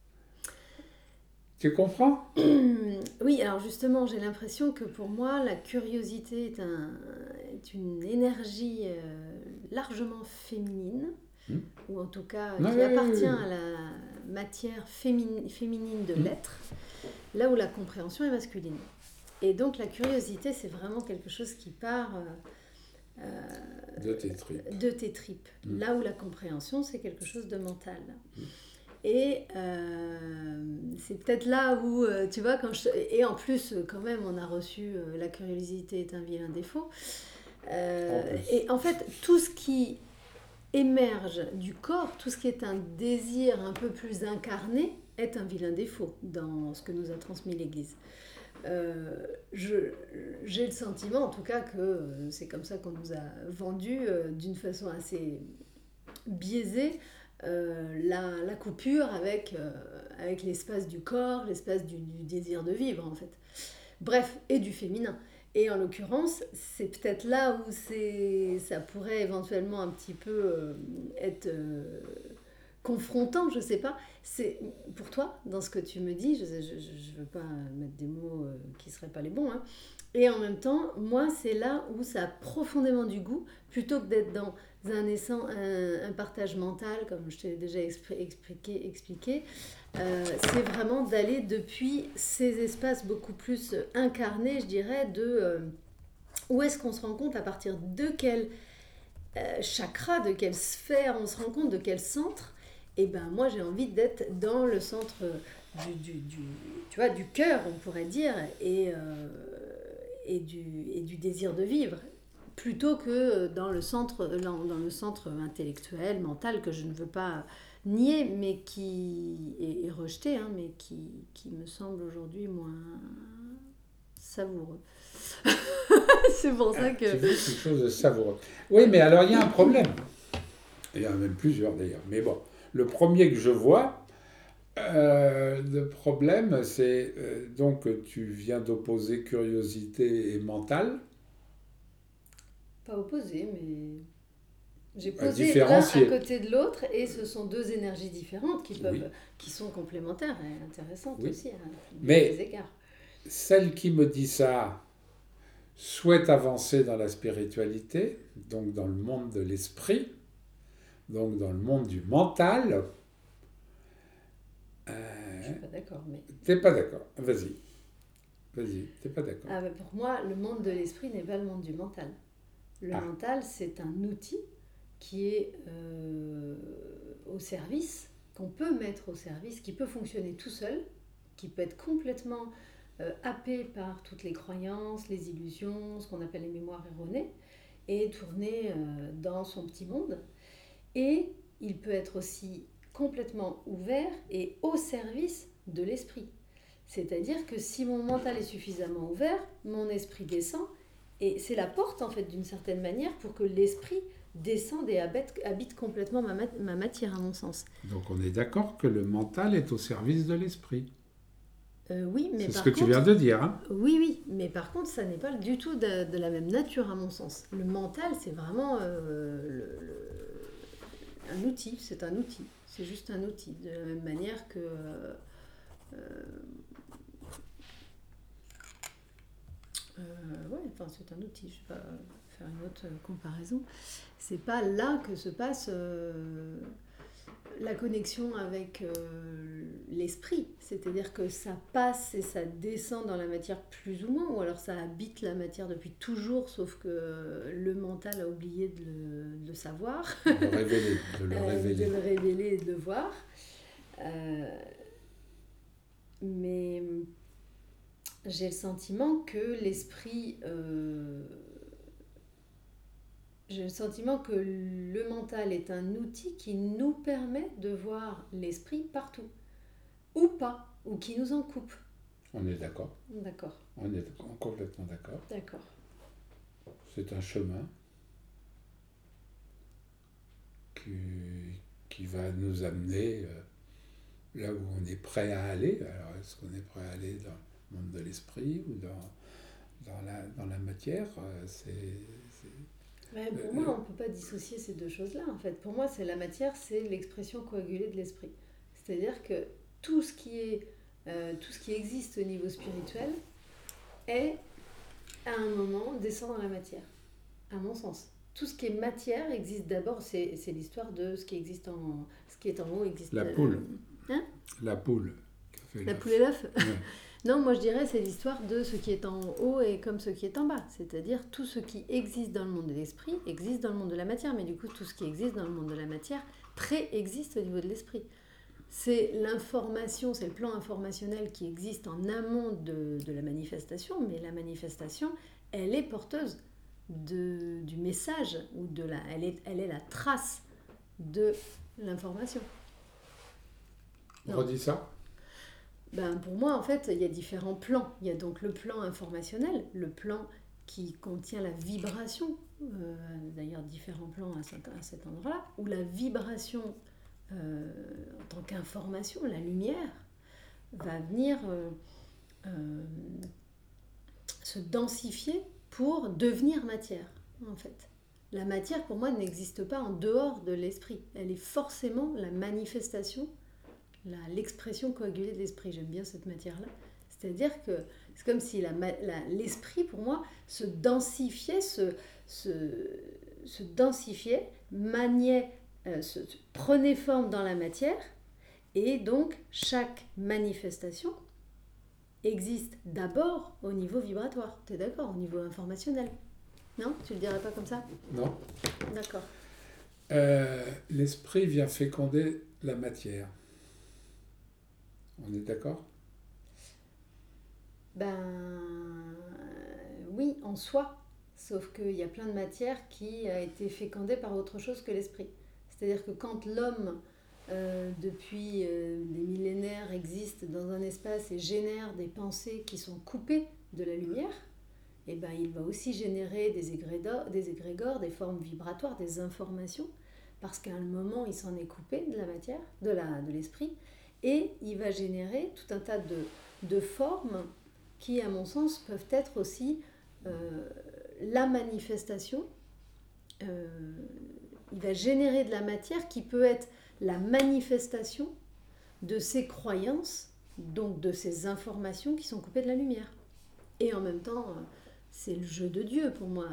Tu comprends ? Oui, alors justement, j'ai l'impression que pour moi, la curiosité est une énergie largement féminine, ou en tout cas qui appartient à la matière féminine de l'être, là où la compréhension est masculine. Et donc la curiosité, c'est vraiment quelque chose qui part de tes tripes. Là où la compréhension, c'est quelque chose de mental. Et c'est peut-être là où, tu vois, et en plus, quand même, on a reçu la curiosité est un vilain défaut. Et en fait, tout ce qui émerge du corps, tout ce qui est un désir un peu plus incarné, est un vilain défaut dans ce que nous a transmis l'Église. J'ai le sentiment, en tout cas, que c'est comme ça qu'on nous a vendu d'une façon assez biaisée la coupure avec l'espace du corps, l'espace du désir de vivre, en fait. Bref, et du féminin. Et en l'occurrence, c'est peut-être là où ça pourrait éventuellement un petit peu être confrontant, je sais pas. C'est pour toi, dans ce que tu me dis, je veux pas mettre des mots qui seraient pas les bons, hein. Et en même temps, moi, c'est là où ça a profondément du goût, plutôt que d'être dans un partage mental, comme je t'ai déjà expliqué. C'est vraiment d'aller depuis ces espaces beaucoup plus incarnés, je dirais, de où est-ce qu'on se rend compte, à partir de quel chakra, de quelle sphère on se rend compte, de quel centre. Et ben moi j'ai envie d'être dans le centre tu vois, du cœur, on pourrait dire, et du désir de vivre, plutôt que dans le centre intellectuel, mental, que je ne veux pas nier, mais qui est rejeté, hein, mais qui me semble aujourd'hui moins savoureux. C'est pour ça que... Tu veux quelque chose de savoureux. Oui, mais alors il y a un problème. Il y en a même plusieurs d'ailleurs. Mais bon, le premier que je vois, le problème, c'est donc tu viens d'opposer curiosité et mental. Pas opposé, mais j'ai posé l'un à côté de l'autre, et ce sont deux énergies différentes qui sont complémentaires et intéressantes aussi, à des égards. Celle qui me dit ça souhaite avancer dans la spiritualité, donc dans le monde de l'esprit, donc dans le monde du mental. Je suis pas d'accord, mais... T'es pas d'accord. Vas-y, t'es pas d'accord. Ah, pour moi, le monde de l'esprit n'est pas le monde du mental. Le mental, c'est un outil qui est au service, qu'on peut mettre au service, qui peut fonctionner tout seul, qui peut être complètement happé par toutes les croyances, les illusions, ce qu'on appelle les mémoires erronées, et tourner dans son petit monde. Et il peut être aussi complètement ouvert et au service de l'esprit. C'est-à-dire que si mon mental est suffisamment ouvert, mon esprit descend, et c'est la porte, en fait, d'une certaine manière, pour que l'esprit descende et habite complètement ma matière, à mon sens. Donc on est d'accord que le mental est au service de l'esprit. Oui, mais c'est ce que tu viens de dire. Hein. Oui, mais par contre, ça n'est pas du tout de la même nature, à mon sens. Le mental, c'est vraiment un outil, c'est un outil. C'est juste un outil, de la même manière que... c'est un outil, je ne vais pas faire une autre comparaison. C'est pas là que se passe la connexion avec l'esprit, c'est-à-dire que ça passe et ça descend dans la matière plus ou moins, ou alors ça habite la matière depuis toujours, sauf que le mental a oublié de le savoir, de le révéler, de le révéler et de le voir. Mais j'ai le sentiment que l'esprit... j'ai le sentiment que le mental est un outil qui nous permet de voir l'esprit partout. Ou pas, ou qui nous en coupe. On est d'accord. D'accord. On est complètement d'accord. D'accord. C'est un chemin qui va nous amener là où on est prêt à aller. Alors, est-ce qu'on est prêt à aller dans le monde de l'esprit ou dans la matière pour moi, on ne peut pas dissocier ces deux choses-là, en fait. Pour moi, c'est la matière, c'est l'expression coagulée de l'esprit. C'est-à-dire que tout ce qui existe au niveau spirituel est, à un moment, descend dans la matière, à mon sens. Tout ce qui est matière existe d'abord, c'est l'histoire de ce qui est en haut existe... La poule. Hein? La poule qui a fait La l'œuf. poule et l'œuf? Ouais. Non, moi je dirais c'est l'histoire de ce qui est en haut et comme ce qui est en bas. C'est-à-dire tout ce qui existe dans le monde de l'esprit existe dans le monde de la matière. Mais du coup, tout ce qui existe dans le monde de la matière préexiste au niveau de l'esprit. C'est l'information, c'est le plan informationnel qui existe en amont de la manifestation. Mais la manifestation, elle est porteuse du message, ou elle est la trace de l'information. Non. Redis ça. Ben, pour moi, en fait, il y a différents plans. Il y a donc le plan informationnel, le plan qui contient la vibration, d'ailleurs différents plans à cet endroit-là, où la vibration en tant qu'information, la lumière, va venir se densifier pour devenir matière, en fait. La matière, pour moi, n'existe pas en dehors de l'esprit. Elle est forcément la manifestation, l'expression coagulée de l'esprit. J'aime bien cette matière-là. C'est-à-dire que c'est comme si l'esprit, pour moi, se densifiait, se densifiait, maniait, prenait forme dans la matière, et donc chaque manifestation existe d'abord au niveau vibratoire. Tu es d'accord? Au niveau informationnel. Non? Tu le dirais pas comme ça? Non. D'accord. L'esprit vient féconder la matière. On est d'accord? Ben oui, en soi. Sauf qu'il y a plein de matière qui a été fécondée par autre chose que l'esprit. C'est-à-dire que quand l'homme, depuis des millénaires, existe dans un espace et génère des pensées qui sont coupées de la lumière, eh ben, il va aussi générer des égrégores, des formes vibratoires, des informations, parce qu'à un moment, il s'en est coupé de la matière, de l'esprit, et il va générer tout un tas de formes qui, à mon sens, peuvent être aussi la manifestation. Il va générer de la matière qui peut être la manifestation de ses croyances, donc de ses informations qui sont coupées de la lumière. Et en même temps, c'est le jeu de Dieu pour moi,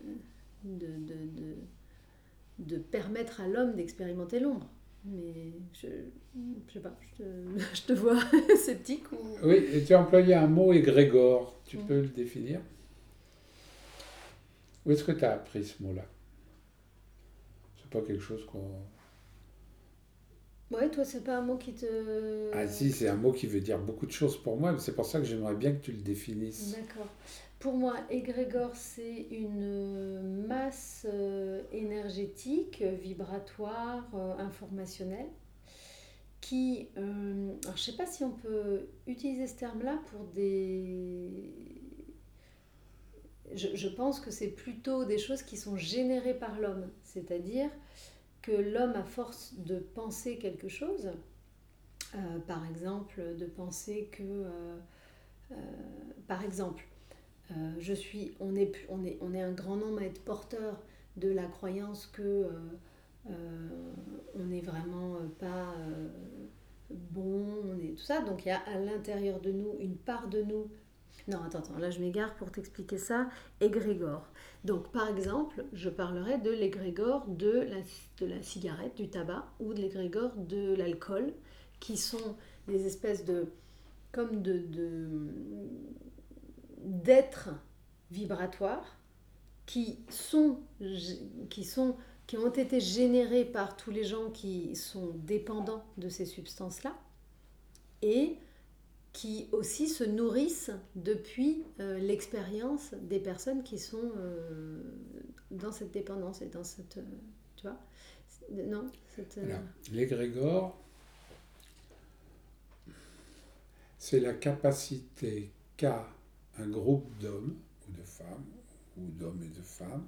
de permettre à l'homme d'expérimenter l'ombre. Mais je sais pas, je te vois sceptique ou... Oui, et tu as employé un mot égrégore. Tu peux le définir? Où est-ce que tu as appris ce mot-là? C'est pas quelque chose qu'on... Ouais, toi, c'est pas un mot qui te... Ah si, c'est un mot qui veut dire beaucoup de choses pour moi, mais c'est pour ça que j'aimerais bien que tu le définisses. D'accord. Pour moi, égrégore, c'est une masse énergétique, vibratoire, informationnelle, qui... alors, je sais pas si on peut utiliser ce terme-là pour des... Je pense que c'est plutôt des choses qui sont générées par l'homme. C'est-à-dire que l'homme, à force de penser quelque chose, par exemple, de penser que... par exemple, on est un grand nombre à être porteur de la croyance que on n'est vraiment pas bon, on est tout ça. Donc il y a à l'intérieur de nous une part de nous. Non, attends, là je m'égare pour t'expliquer ça. Égrégore. Donc par exemple, je parlerai de l'égrégore de la cigarette, du tabac, ou de l'égrégore de l'alcool, qui sont des espèces de... comme d'êtres vibratoires qui ont été générés par tous les gens qui sont dépendants de ces substances-là et qui aussi se nourrissent depuis l'expérience des personnes qui sont dans cette dépendance et dans cette... tu vois? Non, Alors, l'égrégore, c'est la capacité qu'a un groupe d'hommes ou de femmes, ou d'hommes et de femmes,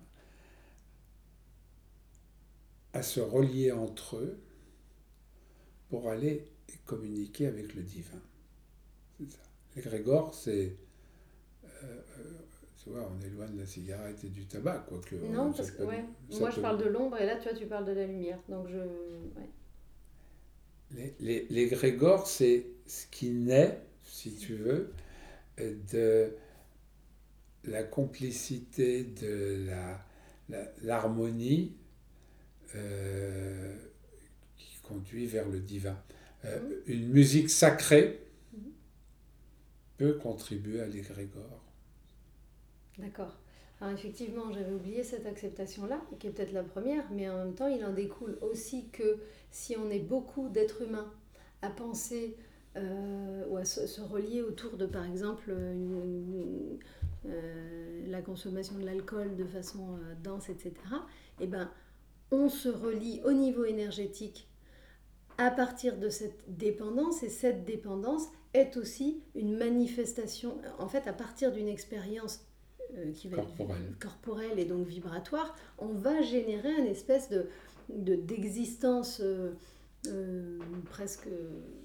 à se relier entre eux pour aller communiquer avec le divin. C'est ça. L'égrégore, c'est... tu vois, on est loin de la cigarette et du tabac, quoique... non, parce que ouais. Moi je parle de l'ombre et là tu parles de la lumière. Donc je... Ouais. L'égrégore, c'est ce qui naît, si tu veux, de la complicité, de l'harmonie qui conduit vers le divin. Une musique sacrée peut contribuer à l'égrégore. D'accord. Alors effectivement, j'avais oublié cette acceptation-là, qui est peut-être la première, mais en même temps, il en découle aussi que si on est beaucoup d'êtres humains à penser ou à se relier autour de, par exemple, la consommation de l'alcool de façon dense, etc., eh ben, on se relie au niveau énergétique à partir de cette dépendance, et cette dépendance est aussi une manifestation, en fait, à partir d'une expérience qui va être corporelle et donc vibratoire, on va générer une espèce d'existence presque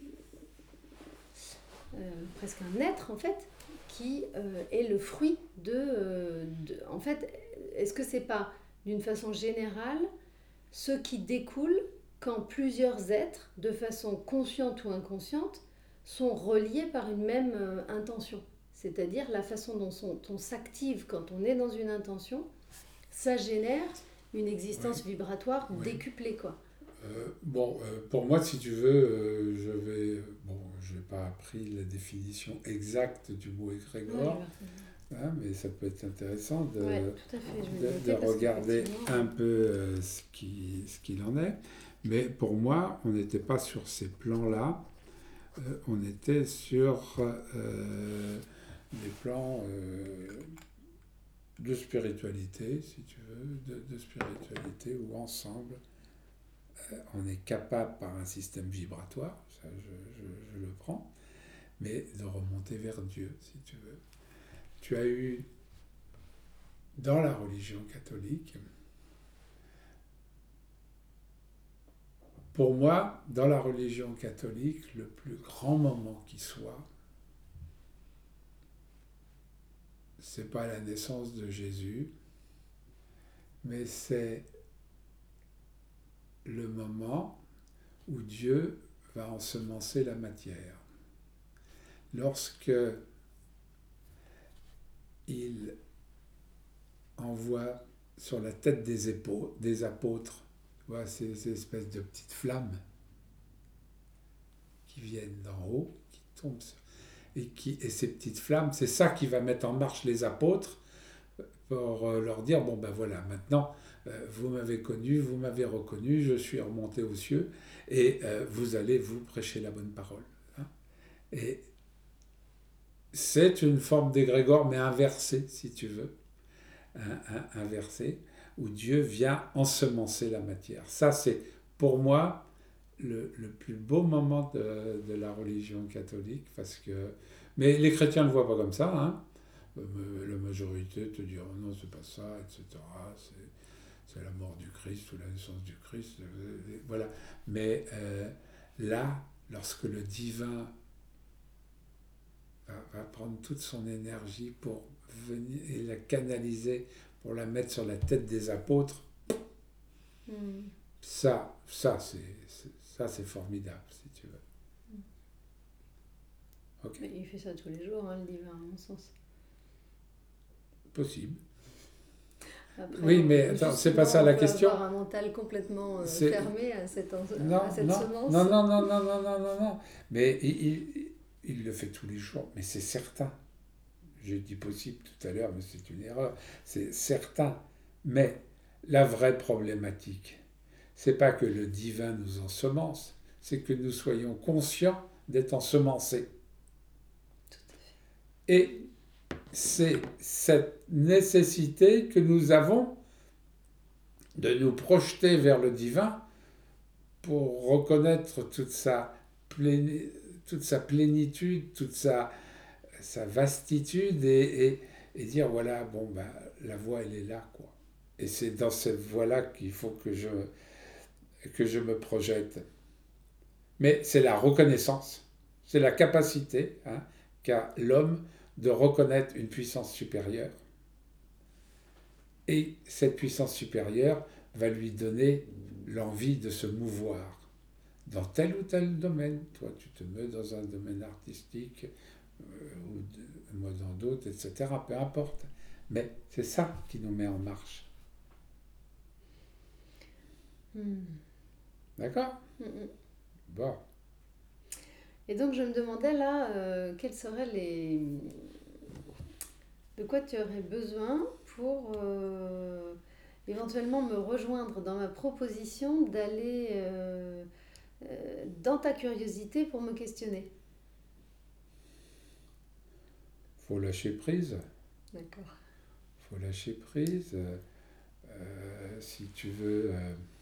un être en fait qui est le fruit en fait, est-ce que c'est pas d'une façon générale ce qui découle quand plusieurs êtres, de façon consciente ou inconsciente, sont reliés par une même intention. C'est-à-dire la façon dont on s'active quand on est dans une intention, ça génère une existence vibratoire décuplée, quoi. Pour moi, si tu veux, je n'ai pas appris la définition exacte du mot égrégore, mais ça peut être intéressant de regarder un peu ce qu'il en est. Mais pour moi, on n'était pas sur ces plans-là, on était sur des plans de spiritualité, si tu veux, de spiritualité où ensemble, on est capable par un système vibratoire, ça je le prends, mais de remonter vers Dieu, si tu veux. Tu as eu, dans la religion catholique, pour moi, dans la religion catholique, le plus grand moment qui soit, c'est pas la naissance de Jésus, mais c'est le moment où Dieu va ensemencer la matière. Lorsque il envoie sur la tête des apôtres, tu vois, ces espèces de petites flammes qui viennent d'en haut, qui tombent sur, et ces petites flammes, c'est ça qui va mettre en marche les apôtres pour leur dire, bon ben voilà, maintenant vous m'avez connu, vous m'avez reconnu, je suis remonté aux cieux, et vous allez vous prêcher la bonne parole. Hein. Et c'est une forme d'égrégore, mais inversée, si tu veux, inversée, où Dieu vient ensemencer la matière. Ça, c'est pour moi le plus beau moment de la religion catholique, parce que... Mais les chrétiens ne le voient pas comme ça, hein. La majorité te diront non, c'est pas ça, etc. C'est la mort du Christ ou la naissance du Christ, voilà. Mais là, lorsque le divin va prendre toute son énergie pour venir et la canaliser, pour la mettre sur la tête des apôtres, ça c'est formidable, si tu veux. Okay. Mais il fait ça tous les jours, hein, le divin, à mon sens. Possible. Après, oui, mais attends, c'est pas ça la question. On peut avoir un mental complètement fermé à cette semence. Non. Mais il le fait tous les jours, mais c'est certain. J'ai dit possible tout à l'heure, mais c'est une erreur. C'est certain. Mais la vraie problématique, c'est pas que le divin nous ensemence, c'est que nous soyons conscients d'être ensemencés. Tout à fait. Et c'est cette nécessité que nous avons de nous projeter vers le divin pour reconnaître toute sa plénitude, toute sa vastitude et dire voilà, bon, ben, la voie elle est là, quoi. Et c'est dans cette voie-là qu'il faut que je me projette. Mais c'est la reconnaissance, c'est la capacité qu'a l'homme de reconnaître une puissance supérieure. Et cette puissance supérieure va lui donner l'envie de se mouvoir dans tel ou tel domaine. Toi, tu te mets dans un domaine artistique, ou moi dans d'autres, etc. Peu importe. Mais c'est ça qui nous met en marche. D'accord ? Bon. Et donc je me demandais là, quels seraient de quoi tu aurais besoin pour éventuellement me rejoindre dans ma proposition d'aller dans ta curiosité pour me questionner. Faut lâcher prise. D'accord. Faut lâcher prise. Si tu veux...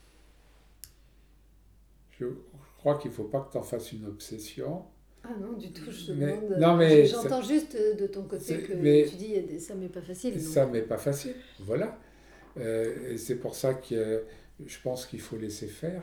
je crois qu'il ne faut pas que tu en fasses une obsession. Ah non, du tout, je te Mais, demande. non, mais J'entends juste de ton côté que mais tu dis ça m'est pas facile. Donc. ça m'est pas facile. Voilà. Et c'est pour ça que je pense qu'il faut laisser faire.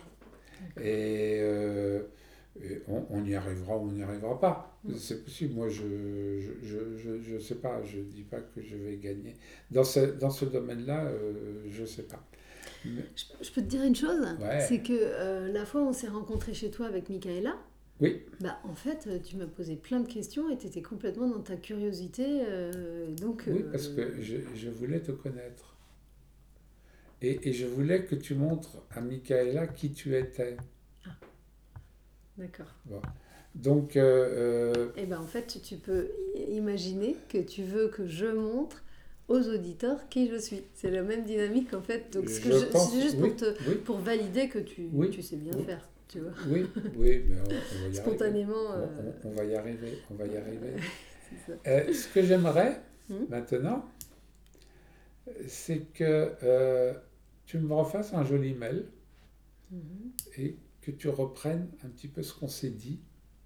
Et on y arrivera ou on n'y arrivera pas. C'est possible. Moi, je sais pas. Je dis pas que je vais gagner. Dans ce domaine-là, je sais pas. Mais, Je peux te dire une chose, ouais. c'est que la fois où on s'est rencontrés chez toi avec Michaela, oui. Bah, en fait, tu m'as posé plein de questions et tu étais complètement dans ta curiosité. Oui, parce que je voulais te connaître. Et je voulais que tu montres à Michaela qui tu étais. Ah, d'accord. Bon. Donc... Et ben en fait, tu peux imaginer que tu veux que je montre aux auditeurs qui je suis. C'est la même dynamique en fait. Donc c'est juste pour valider que tu sais bien faire. Tu vois. Oui, mais on va y spontanément. arriver. On va y arriver. On va y arriver. C'est ça. Ce que j'aimerais maintenant, c'est que tu me refasses un joli mail et que tu reprennes un petit peu ce qu'on s'est dit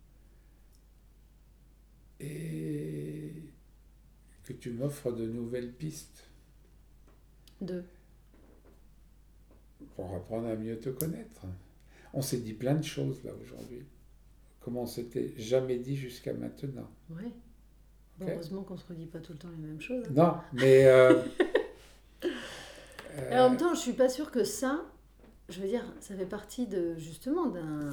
et que tu m'offres de nouvelles pistes. Pour apprendre à mieux te connaître. On s'est dit plein de choses là aujourd'hui, comme on s'était jamais dit jusqu'à maintenant. Ouais. Bon, okay. Heureusement qu'on se redit pas tout le temps les mêmes choses. Hein. Non, mais et en même temps, je suis pas sûre que ça, je veux dire, ça fait partie justement d'un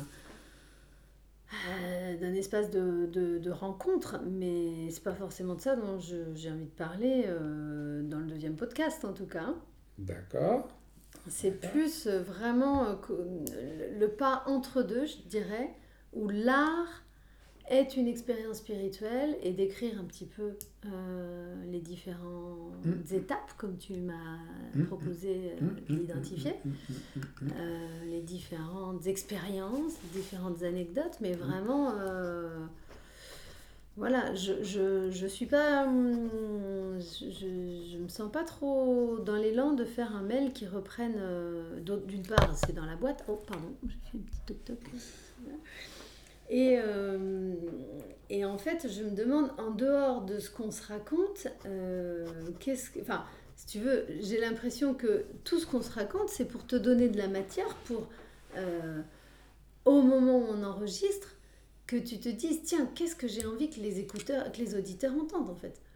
espace de rencontre, mais c'est pas forcément de ça dont j'ai envie de parler dans le deuxième podcast en tout cas. D'accord. C'est plus vraiment le pas entre deux, je dirais, où l'art est une expérience spirituelle et d'écrire un petit peu les différentes étapes, comme tu m'as proposé de l'identifier, les différentes expériences, les différentes anecdotes, mais vraiment... Voilà, je suis pas... Je me sens pas trop dans l'élan de faire un mail qui reprenne... d'une part, c'est dans la boîte. Oh, pardon, j'ai fait un petit toc-toc. Et en fait, je me demande, en dehors de ce qu'on se raconte, enfin, si tu veux, j'ai l'impression que tout ce qu'on se raconte, c'est pour te donner de la matière pour, au moment où on enregistre, que tu te dises, tiens, qu'est-ce que j'ai envie que les auditeurs entendent, en fait.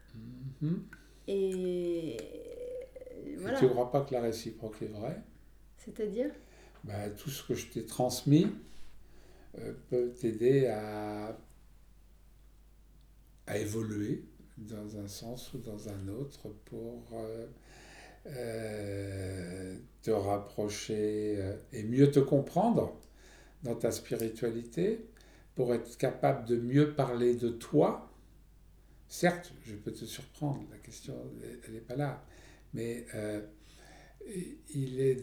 Et voilà. Tu ne crois pas que la réciproque est vraie? C'est-à-dire? Tout ce que je t'ai transmis peut t'aider à évoluer dans un sens ou dans un autre pour te rapprocher et mieux te comprendre dans ta spiritualité, pour être capable de mieux parler de toi. Certes, je peux te surprendre, la question, elle n'est pas là, mais il est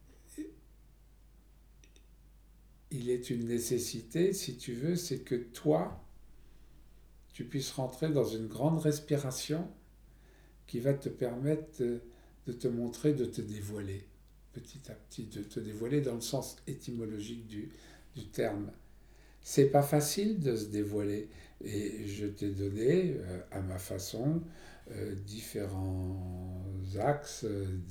une nécessité, si tu veux, c'est que toi, tu puisses rentrer dans une grande respiration qui va te permettre de te montrer, de te dévoiler, petit à petit, de te dévoiler dans le sens étymologique du terme. C'est pas facile de se dévoiler, et je t'ai donné, à ma façon, différents axes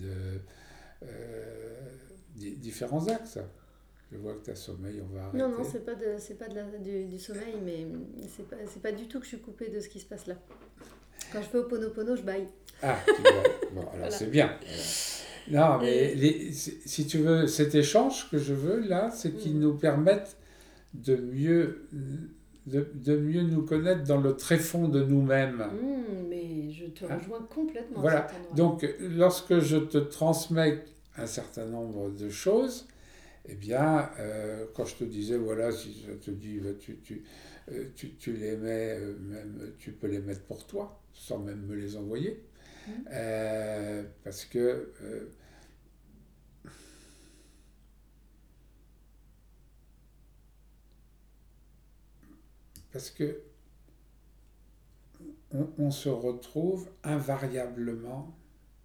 différents axes. Je vois que tu as sommeil, on va arrêter. Non, c'est pas du sommeil, mais c'est pas du tout que je suis coupée de ce qui se passe là. Quand je fais Ho'oponopono, je baille. Ah, tu bailles. Bon, alors voilà. C'est bien. Non, mais si tu veux, cet échange que je veux là, c'est qu'il nous permette de mieux nous connaître dans le tréfonds de nous-mêmes. Mais je te rejoins complètement. Voilà. Donc, lorsque je te transmets un certain nombre de choses, Eh bien, quand je te disais, voilà, si je te dis, bah, tu les mets, même, tu peux les mettre pour toi, sans même me les envoyer. Mm. Parce que parce que on se retrouve invariablement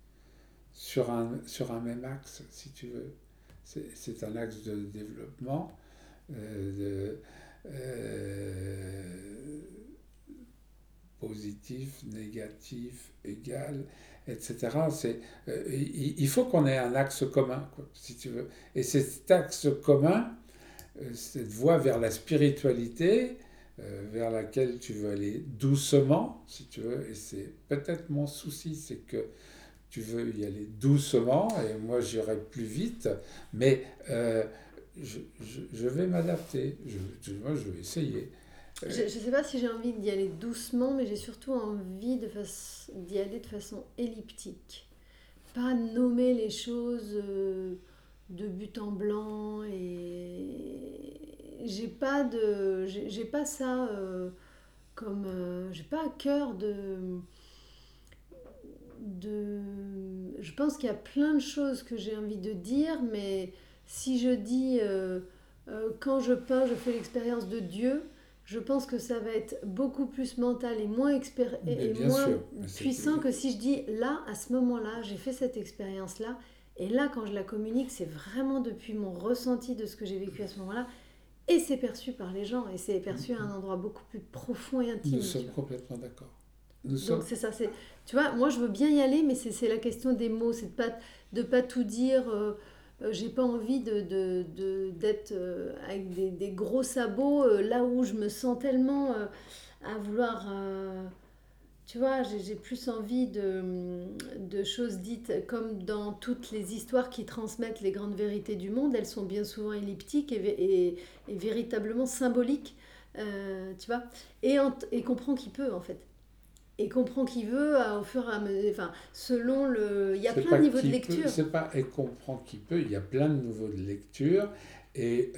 sur un même axe, si tu veux. C'est un axe de développement, de, euh, positif, négatif, égal, etc. Il faut qu'on ait un axe commun, quoi, si tu veux. Et cet axe commun, cette voie vers la spiritualité, vers laquelle tu veux aller doucement, si tu veux, et c'est peut-être mon souci, c'est que tu veux y aller doucement, et moi j'irai plus vite, mais je vais m'adapter, moi je vais essayer. Je ne sais pas si j'ai envie d'y aller doucement, mais j'ai surtout envie d'y aller de façon elliptique. Pas nommer les choses de but en blanc et j'ai pas ça comme j'ai pas à cœur de je pense qu'il y a plein de choses que j'ai envie de dire, mais si je dis quand je peins je fais l'expérience de Dieu, je pense que ça va être beaucoup plus mental Mais et bien moins sûr, puissant que si je dis là à ce moment-là j'ai fait cette expérience là, et là quand je la communique c'est vraiment depuis mon ressenti de ce que j'ai vécu à ce moment-là, et c'est perçu par les gens, et c'est perçu à un endroit beaucoup plus profond et nous intime, tu sommes vois. complètement d'accord. Nous Donc sommes, c'est ça, c'est, tu vois, moi je veux bien y aller, mais c'est la question des mots, c'est de pas tout dire. J'ai pas envie d'être avec des gros sabots là où je me sens tellement à vouloir. Tu vois, j'ai plus envie de choses dites comme dans toutes les histoires qui transmettent les grandes vérités du monde. Elles sont bien souvent elliptiques et véritablement symboliques, tu vois. Et comprend qui peut en fait, et comprend qui veut au fur et à mesure, enfin, selon le... Il y a c'est plein de pas niveaux de qui peut, lecture. c'est pas et comprend qui peut, il y a plein de niveaux de lecture, et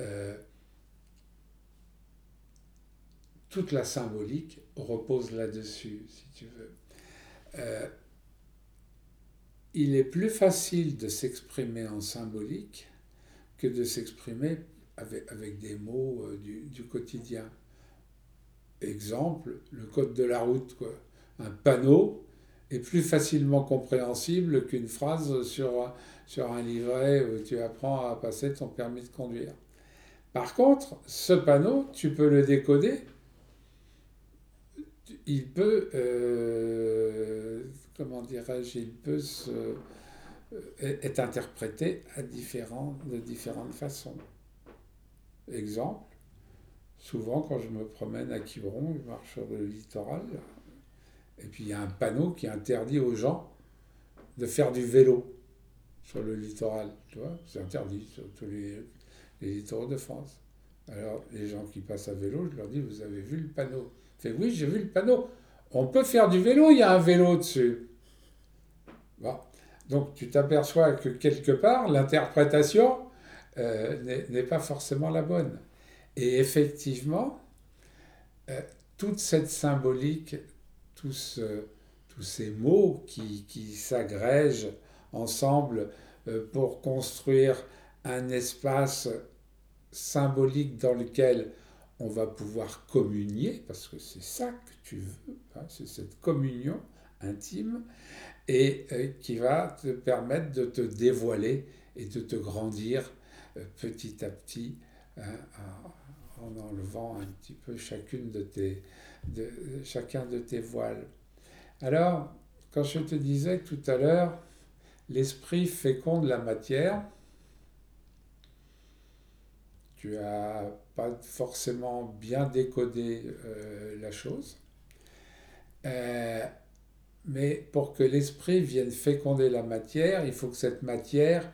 toute la symbolique repose là-dessus, si tu veux. Euh, il est plus facile de s'exprimer en symbolique que de s'exprimer avec des mots du quotidien. Exemple, le code de la route, quoi. Un panneau est plus facilement compréhensible qu'une phrase sur un livret où tu apprends à passer ton permis de conduire. Par contre, ce panneau, tu peux le décoder. Il peut, comment dirais-je, il peut être interprété de différentes façons. Exemple, souvent quand je me promène à Quiberon, je marche sur le littoral, et puis il y a un panneau qui interdit aux gens de faire du vélo sur le littoral. Tu vois, c'est interdit sur tous les littoraux de France. Alors, les gens qui passent à vélo, je leur dis, vous avez vu le panneau? Ils font, oui, j'ai vu le panneau. On peut faire du vélo, il y a un vélo dessus. Bon. Donc, tu t'aperçois que quelque part, l'interprétation n'est pas forcément la bonne. Et effectivement, euh, toute cette symbolique, tous, tous ces mots qui s'agrègent ensemble pour construire un espace symbolique dans lequel on va pouvoir communier, parce que c'est ça que tu veux, hein, c'est cette communion intime, et qui va te permettre de te dévoiler et de te grandir petit à petit, hein, en enlevant un petit peu de, chacun de tes voiles. Alors, quand je te disais tout à l'heure, l'esprit féconde la matière, tu as pas forcément bien décodé la chose. Euh, mais pour que l'esprit vienne féconder la matière, il faut que cette matière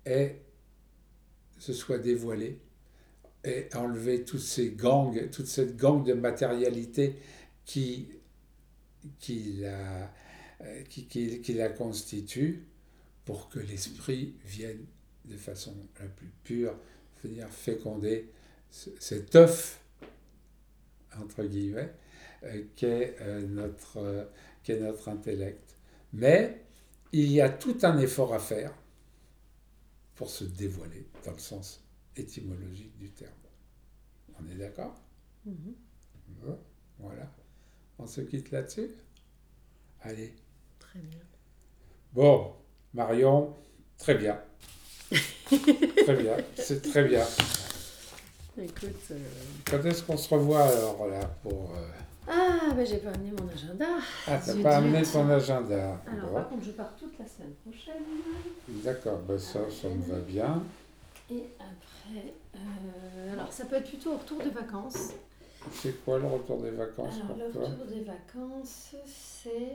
se soit dévoilée et enlever toute cette gangue de matérialité qui, qui, la, qui la constitue, pour que l'esprit vienne de façon la plus pure, venir féconder cet œuf, entre guillemets, qu'est notre intellect. Mais il y a tout un effort à faire pour se dévoiler, dans le sens étymologique du terme. On est d'accord? Voilà. On se quitte là-dessus? Allez. Très bien. Bon, Marion, très bien. Très bien, c'est très bien. Écoute. Quand est-ce qu'on se revoit alors là pour... Ah, ben j'ai pas amené mon agenda. Ah, t'as pas amené ton agenda. Alors, Bon. par contre, je pars toute la semaine prochaine. D'accord, ben ça me va bien. Et après, alors ça peut être plutôt au retour des vacances. C'est quoi le retour des vacances Alors, pour le toi? retour des vacances, c'est...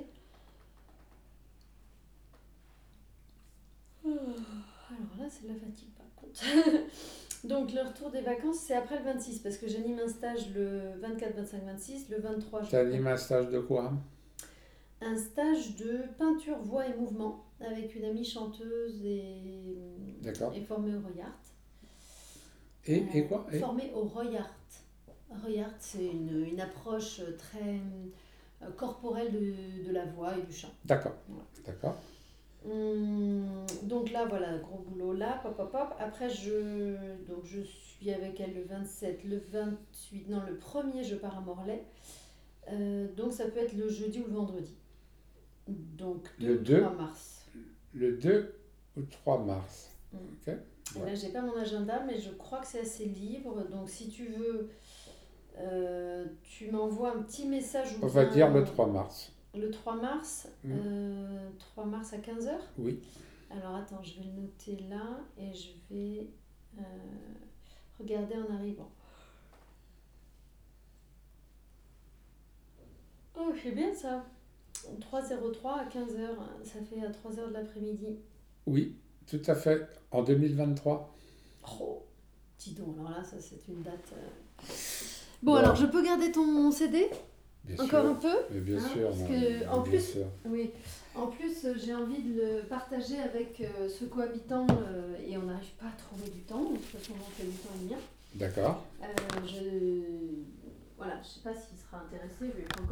Alors là, c'est de la fatigue par contre. Donc, le retour des vacances, c'est après le 26, parce que j'anime un stage le 24, 25, 26, le 23... Tu animes un stage de quoi? Un stage de peinture, voix et mouvement, avec une amie chanteuse et formée au Roy Art. Et quoi? Formée au Roy Art. Roy Art, c'est une approche très corporelle de la voix et du chant. D'accord, Voilà. d'accord. Donc là, voilà, gros boulot là, pop, pop, pop. Après, je suis avec elle le 27, le 28, non, le 1er, je pars à Morlaix. Donc ça peut être le jeudi ou le vendredi. Donc Le 2 ou 3 mars. Le 2 ou 3 mars. Ok. Et là, j'ai pas mon agenda, mais je crois que c'est assez libre. Donc si tu veux, tu m'envoies un petit message. On va dire le 3 mars. Le 3 mars, 3 mars à 15h. Oui. Alors attends, je vais le noter là et je vais regarder en arrivant. Oh, c'est bien ça. 3:03 à 15h, ça fait à 3h de l'après-midi. Oui, tout à fait. En 2023. Oh, dis donc, alors là, ça c'est une date. Bon, alors je peux garder ton CD? Bien encore sûr. un peu? Mais bien Hein, sûr. parce non, que, en bien plus, sûr. oui, en plus, j'ai envie de le partager avec ce cohabitant et on n'arrive pas à trouver du temps. De toute façon, on fait du temps et bien. D'accord. Voilà, je sais pas s'il sera intéressé, je lui ai pas encore